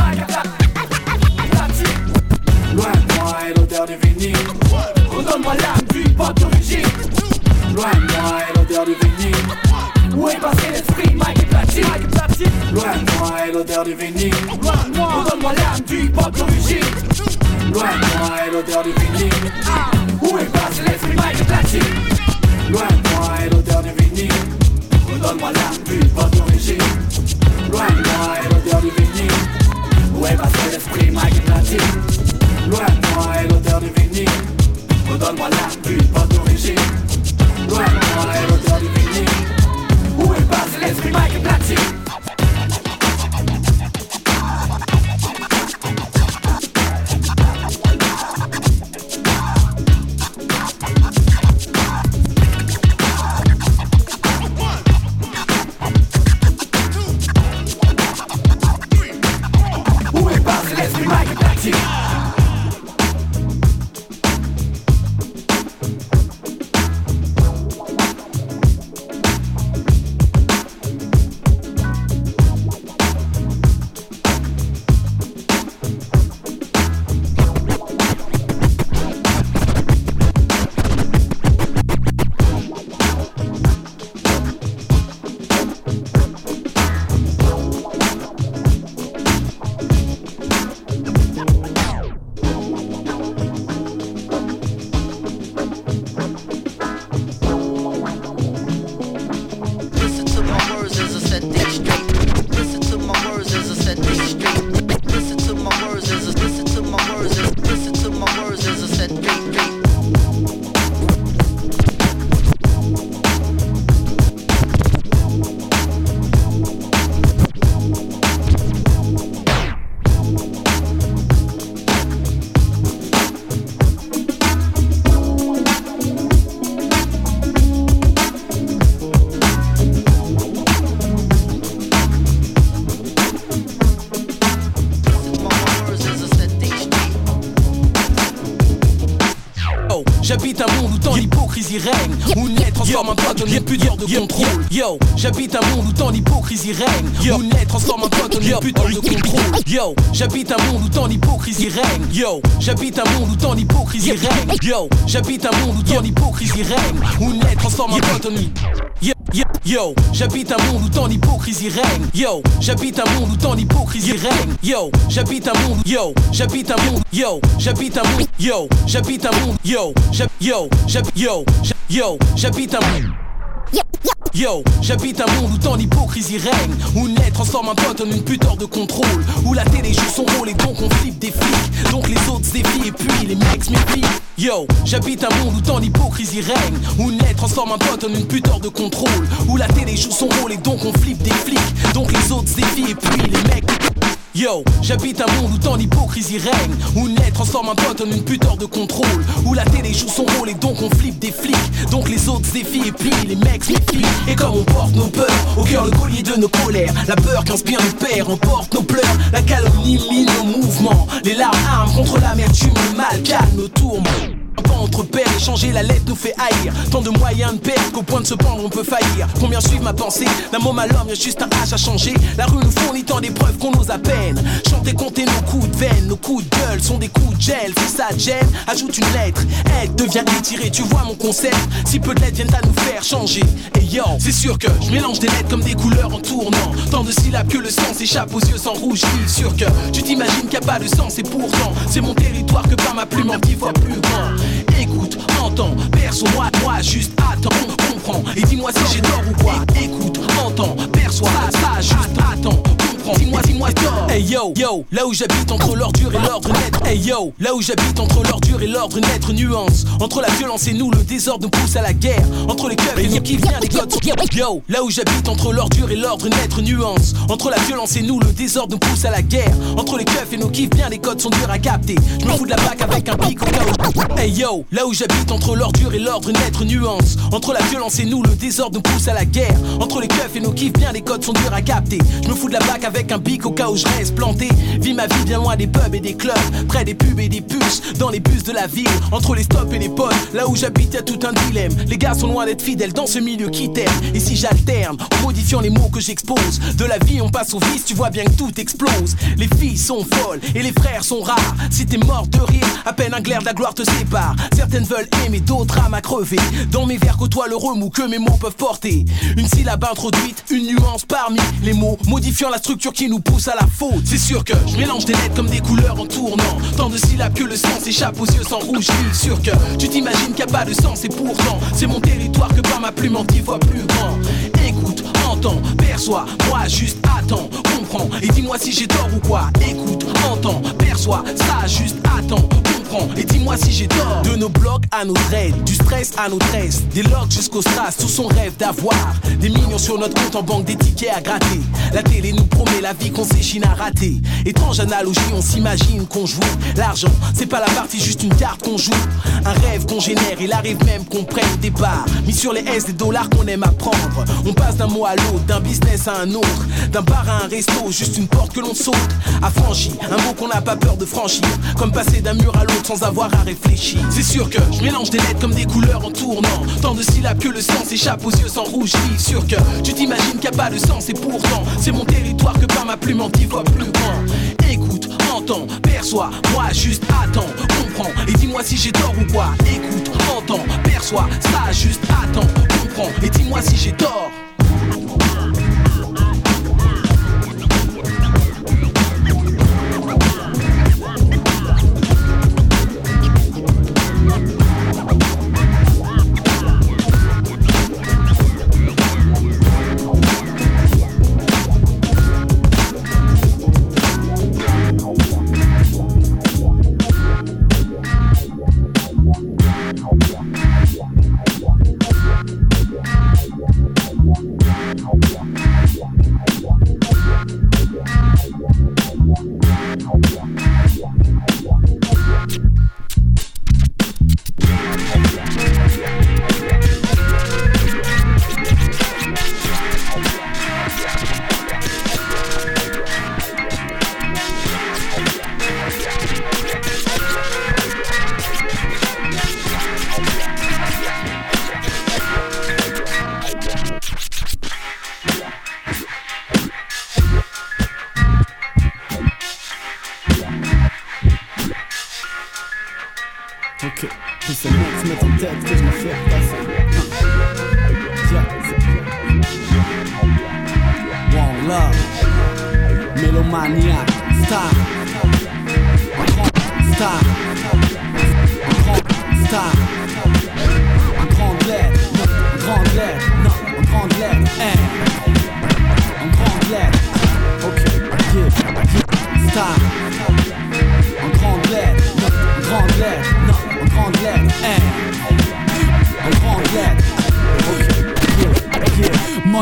Platine? Loin de moi est l'odeur du vinyle. Redonne-moi l'âme du hip-hop d'origine. Loin de moi est l'odeur du vinyle. Où est passé l'esprit Mike et Platine? Loin de moi est l'odeur du vinyle. Redonne-moi l'âme du hip-hop d'origine. Loin de moi est l'odeur du vinyle. Où est passé l'esprit Mike et Platine? Loin de moi est l'odeur du vinyle. Redonne-moi l'âme du hip-hop d'origine. Loin de moi est l'odeur du vinyle. Où est passé l'esprit Mike et Platine? Loin de moi est l'odeur du vinyle. Redonne-moi l'âme du hip-hop d'origine. Loin de moi est l'odeur du vinyle. Où est passé l'esprit Mike et Platine? Où est passé l'esprit Mike et Platine? J'habite un monde où tant l'hypocrisie règne, où le net transforme un pote en une putain de contrôle. Yo, j'habite un monde où tant l'hypocrisie règne, où le net transforme un pote en une putain de contrôle. Yo, j'habite un monde où tant l'hypocrisie règne. Yo, j'habite un monde où tant l'hypocrisie règne. Yo, j'habite un monde où tant l'hypocrisie règne, où le net transforme un pote en une. Yo, j'habite un monde où tant l'hypocrisie règne. Yo, j'habite un monde où tant l'hypocrisie règne. Yo, j'habite un monde. Yo, j'habite un monde. Yo, j'habite un monde. Yo, j'habite un monde. Yo, j'habite un monde. Yo, j'habite un monde où tant l'hypocrisie règne, où le net transforme un pote en une putain de contrôle, où la télé joue son rôle et donc on flippe des flics, donc les autres se défient et puis les mecs se méfient. Yo, j'habite un monde où tant l'hypocrisie règne, où le net transforme un pote en une putain de contrôle, où la télé joue son rôle et donc on flippe des flics, donc les autres se défient et puis les mecs. Yo, j'habite un monde où tant l'hypocrisie règne, où le net transforme un pote en une putain de contrôle, où la télé joue son rôle et donc on flippe des flics, donc les autres se défient et puis les mecs se méfient. Et comme on porte nos peurs, au cœur le collier de nos colères, la peur qu'inspire nos pères emporte nos pleurs, La calomnie mine nos mouvements. Les larmes armes contre l'amertume, le mal calme nos tourments. Pas entre pairs, échanger la lettre nous fait haïr. Tant de moyens de perdre qu'au point de se pendre on peut faillir. Combien suivent ma pensée? D'un moment à l'homme, y'a juste un H à changer. La rue nous fournit tant d'épreuves qu'on ose à peine. Chanter, compter nos coups de veine, nos coups de gueule sont des coups de gel. Si ça te gêne, ajoute une lettre. Elle devient étirée, tu vois mon concept. Si peu de lettres viennent à nous faire changer. Et yo, c'est sûr que je mélange des lettres comme des couleurs en tournant. Tant de syllabes que le sang s'échappe aux yeux sans rougir. Sûr que tu t'imagines qu'il n'y a pas de sens. Et pourtant, c'est mon territoire que par ma plume en 10 fois plus grand. Écoute, entends, perçois, moi juste attends, comprends. Et dis-moi si j'ai tort ou quoi. Écoute, entends, perçois, ça juste attends, comprends. Dis-moi tort. Hey yo, yo, là où j'habite entre l'ordure et l'ordre naître. Hey yo, là où j'habite entre l'ordure et l'ordre naître. Nuance, entre la violence et nous, le désordre nous pousse à la guerre. Entre les keufs et nous qui vient des codes. Yo, là où j'habite entre l'ordure et l'ordre naître. Nuance, entre la violence et nous, le désordre nous pousse à la guerre. Entre les keufs et nos kiffs, bien les codes sont durs à capter. Je me fous de la plaque avec un pic au cas où. Hey yo, là où j'habite entre l'ordure et l'ordre naître. Nuance, entre la violence et nous, le désordre nous pousse à la guerre. Entre les keufs et nos kiffs, bien les codes sont durs à capter. Je me fous de la plaque avec un pic au cas où je reste planté. Vis ma vie bien loin des pubs et des clubs, près des pubs et des puces, dans les bus de la ville, entre les stops et les potes. Là où j'habite y'a tout un dilemme. Les gars sont loin d'être fidèles dans ce milieu qui t'aime. Et si j'alterne, en modifiant les mots que j'expose, de la vie on passe au vice, tu vois bien que tout explose. Les filles sont folles et les frères sont rares. Si t'es mort de rire, à peine un glaire de la gloire te sépare. Certaines veulent aimer, d'autres âmes à crever. Dans mes vers côtoie le remous que mes mots peuvent porter. Une syllabe introduite, une nuance parmi les mots, modifiant la structure qui nous pousse à la faute. C'est sûr que je mélange des lettres comme des couleurs en tournant. Tant de syllabes que le sang s'échappe aux yeux sans rougir. Sûr que tu t'imagines qu'il n'y a pas de sens et pourtant c'est mon territoire que par ma plume en 10 fois plus grand. Écoute, entends, perçois, moi juste attends, comprends. Et dis-moi si j'ai tort ou quoi. Écoute, entends, perçois, ça juste attends, comprends. Et dis-moi si j'ai tort. De nos blocs à nos dreads, du stress à nos tresses, des logs jusqu'au strass, tout son rêve d'avoir des millions sur notre compte en banque, des tickets à gratter. La télé nous promet la vie qu'on s'échine à rater. Étrange analogie, on s'imagine qu'on joue. L'argent, c'est pas la partie, juste une carte qu'on joue. Un rêve qu'on génère, il arrive même qu'on prenne des parts. Mis sur les S des dollars qu'on aime apprendre. On passe d'un mot à l'autre, d'un business à un autre, d'un bar à un resto, juste une porte que l'on saute. Affranchi, un mot qu'on n'a pas peur de franchir. Comme passer d'un mur à l'autre sans avoir à réfléchir. C'est sûr que je mélange des lettres comme des couleurs en tournant. Tant de syllabes que le sang s'échappe aux yeux sans rougir. Sûr que tu t'imagines qu'il n'y a pas de sens et pourtant c'est mon territoire que par ma plume en 10 fois plus grand. Écoute, entends, perçois, moi juste attends, comprends. Et dis-moi si j'ai tort ou quoi. Écoute, entends, perçois, ça juste attends, comprends. Et dis-moi si j'ai tort. Ok, que ces mecs se mettent en tête que je me fais passer. One love, Mélomaniac, star, un grand star, un grand star, un grand lettre, non, un grand lettre, non, un grand lettre, un grand lettre, ok, yeah, star, un grand lettre, non, un grand lettre, non. En grande lettre, en grande lettre, okay, yeah, yeah. Mon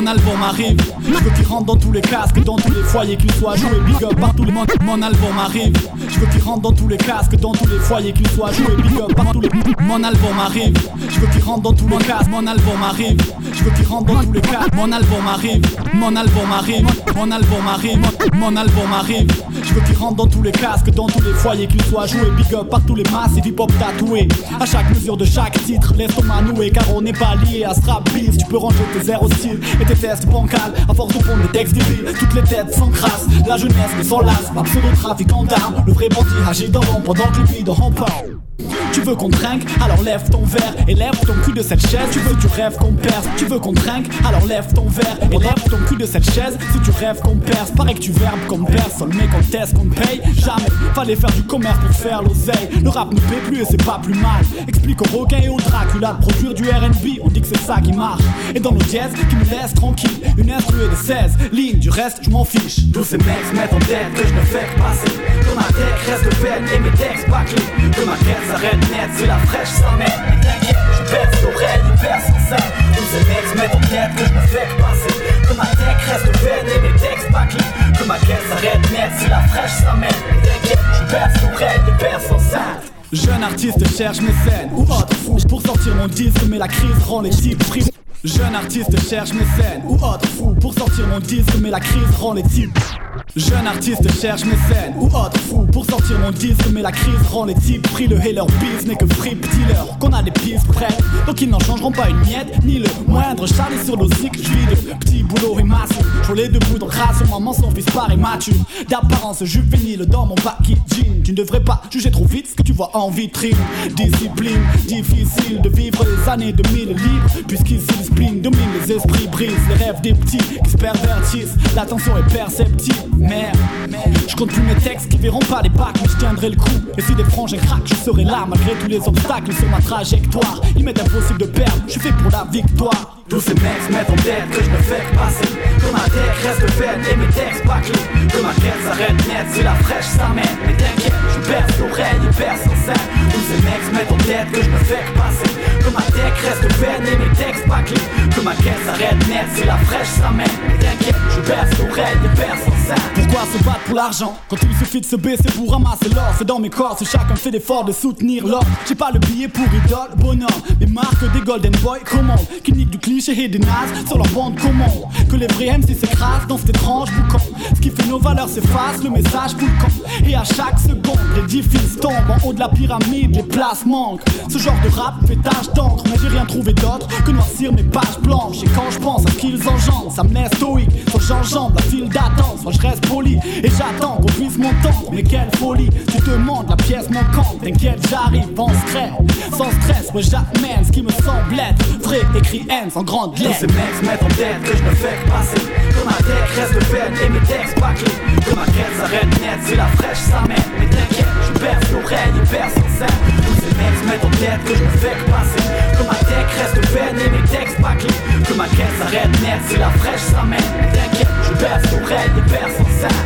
Mon album arrive, je veux qu'il rentre dans tous les casques, dans tous les foyers, qu'il soit joué big up par tous les Mon album arrive, je veux qu'il rentre dans tous les casques, dans tous les foyers, qu'il soit joué big up par tous les Mon album arrive, je veux qu'il rentre dans tous les casques. Mon album arrive, je veux qu'il rentre dans tous les casques. Mon album arrive, mon album arrive, mon album arrive, mon album arrive, je veux qu'il rentre dans tous les casques, dans tous les foyers, qu'il soit joué big up par tous les masses et hip-hop tatoués. À chaque mesure de chaque titre, laisse ton manoué, car on n'est pas lié à ce rap beef. Tu peux ranger tes airs hostiles et tes tests bancals à force de prendre des textes débiles. Toutes les têtes s'encrassent, la jeunesse ne s'enlace pas. Pseudo-trafiquant d'armes, le vrai bandit agit dans l'ombre pendant que le vide en parle. Tu veux qu'on trinque, alors lève ton verre et lève ton cul de cette chaise. Tu veux, tu rêves qu'on perce. Tu veux qu'on trinque, alors lève ton verre et lève ton cul de cette chaise. Si tu rêves qu'on perce, pareil que tu verbes qu'on perce. Seul mec qu'on teste, qu'on paye. Jamais, fallait faire du commerce pour faire l'oseille. Le rap ne paie plus et c'est pas plus mal. Explique aux requins et aux Dracula de produire du R&B. On dit que c'est ça qui marche. Et dans nos jazz, qui nous laisse tranquille, une instru et des 16 lignes. Du reste, je m'en fiche. Tous ces mecs se mettent en tête que je ne fais que passer. Que ma tech reste belle et mes textes bâclés. Que ma quête s'arrête net, c'est la fraîche sans mètre. Mais t'inquiète, je perce l'oreille, il perce en scène. Tous ces mecs se mettent en tête que je me fais que passer. Que ma tech reste belle et mes textes bâclés. Que ma quête s'arrête net, c'est la fraîche sans mètre. Mais t'inquiète, je perce l'oreille, il perce en scène. Jeune artiste cherche mes scènes ou autre fou pour sortir mon disque, mais la crise rend les types fris. Jeune artiste cherche mes scènes ou autre fou pour sortir mon disque, mais la crise rend les types. Jeune artiste cherche mes scènes ou autre fou pour sortir mon disque, mais la crise rend les types pris. Le hater biz n'est que free dealer, qu'on a des pistes prêtes, donc ils n'en changeront pas une miette, ni le moindre. Charlie sur nos cycles, je vis de petits boulots et massifs. Je les debout dans grâce, maman son fils paraît mature, d'apparence juvénile dans mon packaging. Tu ne devrais pas juger trop vite ce que tu vois en vitrine. Discipline, difficile de vivre les années 2000 libres, puisqu'ici le spleen domine les esprits, brise les rêves des petits qui se pervertissent. L'attention est perceptible. Merde, je compte plus mes textes qui verront pas les bacs, mais je tiendrai le coup. Et si des frangins craquent, je serai là malgré tous les obstacles sur ma trajectoire. Il m'est impossible de perdre, je suis fait pour la victoire. Tous ces mecs se mettent en tête que je me fais passer. Que ma tête reste faite et mes textes bâclés. Que ma quête s'arrête net, c'est la fraîche ça mène. Mais t'inquiète, je perce l'oreille et perce en scène. Tous ces mecs se mettent en tête que je me fais passer. Que ma tête reste faite et mes textes bâclés. Que ma quête s'arrête net, c'est la fraîche ça mène. Mais t'inquiète, je perce l'oreille et perce en scène. Pourquoi se battre pour l'argent quand il suffit de se baisser pour ramasser l'or? C'est dans mes corps, si chacun fait l'effort de soutenir l'or. J'ai pas le billet pour idole, bonhomme. Les marques des Golden Boy commandent, qui niquent du cliché et des nazes sur leur bande commande. Que les vrais MC s'écrasent dans cet étrange boucan. Ce qui fait nos valeurs s'efface, le message pour le camp. Et à chaque seconde, l'édifice tombe en haut de la pyramide, les places manquent. Ce genre de rap fait tache d'encre, mais j'ai rien trouvé d'autre que noircir mes pages blanches. Et quand je pense à ce qu'ils engendrent, ça me laisse stoïque. Faut que j'enjambe la file d'attente, soit je reste poli et j'attends qu'on puisse m'entendre. Mais quelle folie, tu te demandes la pièce manquante. T'inquiète, j'arrive en secret, sans stress, ouais j'amène ce qui me semble être vrai, écrit N en grande lettre. Tous ces mecs se mettent en tête que je me fais passer. Que ma tête reste faite et mes textes bâclés. Que ma quête s'arrête net, c'est la fraîche ça mène. Mais t'inquiète, je perce l'oreille et perce en scène. Tous ces mecs se mettent en tête que je me fais passer. Que ma tête reste faite et mes textes bâclés. Que ma quête s'arrête net, c'est la fraîche ça mène. Mais t'inquiète, je perce l'oreille et perce en scène.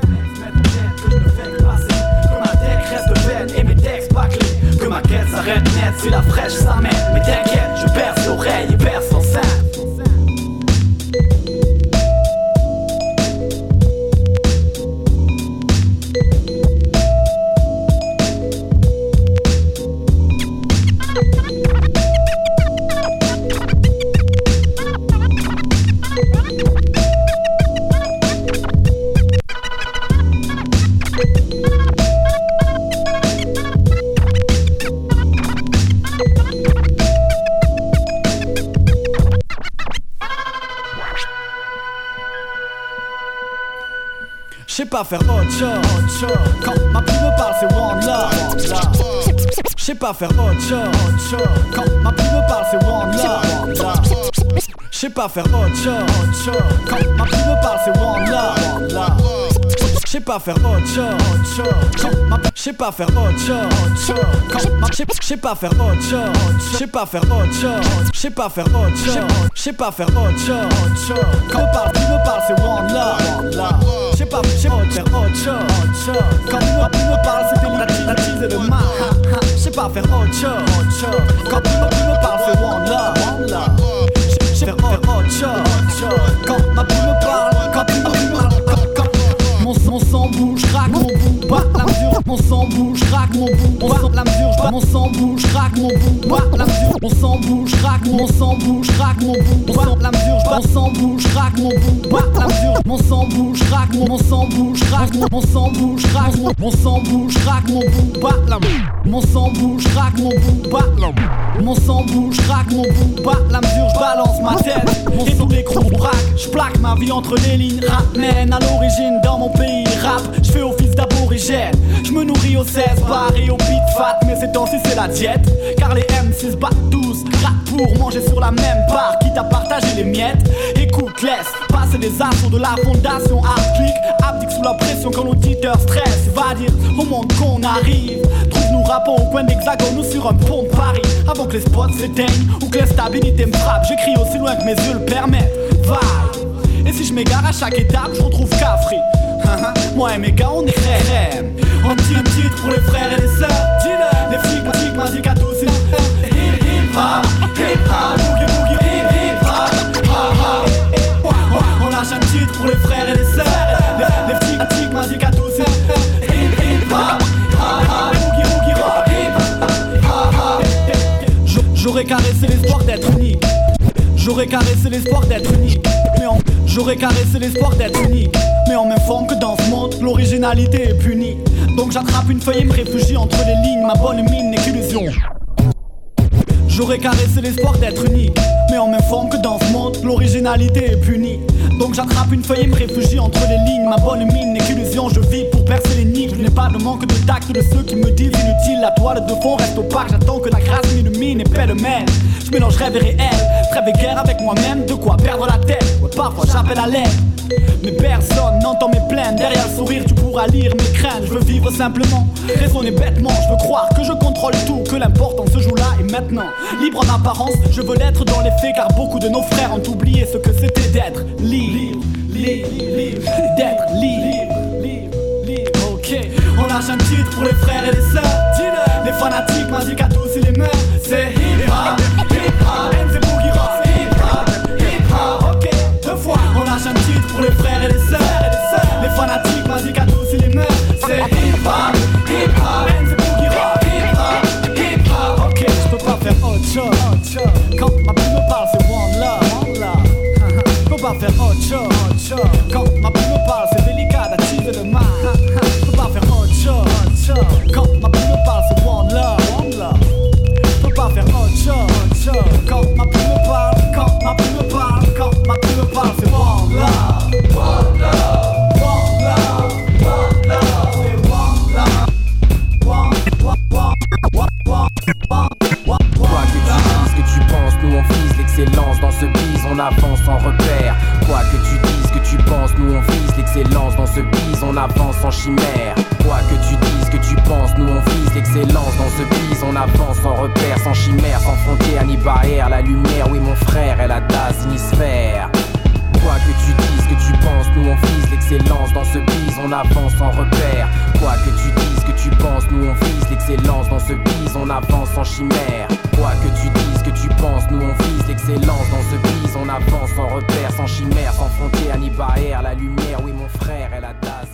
Et mes textes bâclés, que ma quête s'arrête net, c'est la fraîche ça mène. Mais t'inquiète, je perce l'oreille et perce en scène. Je sais pas faire autre chose. Quand ma plume me parle, c'est one love. Je sais pas faire autre chose. Quand ma plume me parle, c'est one love. Je sais pas faire autre chose. Quand ma plume me parle, c'est one love. Je sais pas faire autre chose. Je sais pas faire autre chose. Je sais pas faire autre chose. Je sais pas faire autre chose. Je sais pas faire autre chose. Je sais pas faire autre chose. Quand me parle, c'est one love. Je sais pas faire autre chose. Quand me parle, c'est la tease et le mal. Je sais pas faire autre chose. Quand me parle, c'est one love. Je sais pas faire autre chose. Quand ma plume me parle, quand ma plume me parle, quand mon sang bouge, craque mon bout, bat la mesure. Mon sang bouge, craque mon bout, bat la mesure. Mon sang bouge, craque mon bout, bat la mesure. Mon sang bouge, craque mon sang bouge, craque mon bout, bat la mesure. Mon sang bouge, craque mon bout, bat la mesure. Mon sang bouge, craque mon sang bouge, craque mon sang bouge, craque mon sang bouge, craque mon bout, bat la mesure. Mon sang bouge, craque mon bout, bat la mesure. Mon sang bouge, craque mon bout, bat la mesure. Je balance ma tête, mon sous l'écran braque. Je plaque ma vie entre les lignes. Rap mène à l'origine dans mon pays. Rap, je fais office d'aborigène. Je me nourris aux 16 bars et au beat fat. Mais ces temps-ci c'est la diète. Car les M6 battent tous. Rap pour manger sur la même part. Quitte à partager les miettes. Écoute, laisse passer des assauts de la fondation Art Click. Abdique sous la pression quand l'auditeur stresse. Va dire au monde qu'on arrive. Trouve-nous rappons au coin d'Hexagone ou sur un pont de Paris. Avant que les spots s'éteignent ou que l'instabilité me frappe. J'écris aussi loin que mes yeux le permettent. Vaille. Et si je m'égare à chaque étape, je retrouve Cafri. Moi et mes gars, on est crème. Un petit pour les frères et les sœurs. Les flics, magiques à tous. Hip-hop, hip-hop, boogie, boogie, hip-hop. On lâche un titre pour les frères et les sœurs. Les flics, magiques à tous. Hip-hop, boogie, boogie, hip-hop. J'aurais caressé l'espoir d'être unique. J'aurais caressé l'espoir d'être unique. J'aurais caressé l'espoir d'être unique. Mais on m'informe que dans ce monde, l'originalité est punie. Donc j'attrape une feuille et me réfugie entre les lignes. Ma bonne mine n'est qu'illusion. J'aurais caressé l'espoir d'être unique. Mais on m'informe que dans ce monde, l'originalité est punie. Donc j'attrape une feuille et me réfugie entre les lignes. Ma bonne mine n'est qu'illusion, je vis pour percer l'énigme. Je n'ai pas de manque de tact de ceux qui me disent inutile. La toile de fond reste opaque, j'attends que la grâce m'illumine et paie le même. Je mélange rêve et réel, trêve et guerre avec moi-même. De quoi perdre la tête, ouais, parfois j'appelle à l'aide. Mais personne n'entend mes plaintes. Derrière le sourire tu pourras lire mes craintes. Je veux vivre simplement, raisonner bêtement. Je veux croire que je contrôle tout, que l'important se joue là et maintenant. Libre en apparence, je veux l'être dans les faits. Car beaucoup de nos frères ont oublié ce que c'était d'être libre. D'être libre. Ok, on lâche un titre pour les frères et les sœurs. Les fanatiques, magiques à tous et les mœurs. C'est hip-hop, hip-hop, c'est boogie rock. Hip-hop, hip-hop, ok, deux fois. On lâche un titre pour les frères et les sœurs. Les fanatiques, magiques à tous et les mœurs. C'est hip-hop, hip-hop, c'est boogie rock. Hip-hop, hip-hop, ok, je peux pas faire autre chose. Quand ma plume me parle, c'est one love. Je peux pas faire autre chose. Quand ma plume me parle, c'est délicat d'attiser le mal. Je peux pas faire autre chose. Quand ma plume me parle, c'est one love. Je peux pas faire autre chose. Quand ma plume me parle, quand ma plume me parle, quand ma plume me parle, c'est one love. One love, one love, one love, c'est one love. Quoi que tu dises, que tu penses, nous on vise l'excellence dans ce bise, on avance sans repère. Quoi que tu dises, que tu penses, nous on vise l'excellence dans ce bise, on avance sans chimère. Quoi que tu dises, que tu penses, nous on vise l'excellence dans ce bise, on avance sans repère, sans chimère, sans frontière ni barrière. La lumière, oui mon frère, est la DAS hémisphère. Quoi que tu dises, que tu penses, nous on vise l'excellence dans ce bise, on avance sans repère. Quoi que tu dises, que tu penses, nous on vise l'excellence dans ce bise, on avance sans chimère. Quoi que tu dises, que tu penses, nous on vise l'excellence dans ce bise, on avance sans repère, sans chimère, sans frontière ni barrière. La lumière, oui mon frère, est la DAS.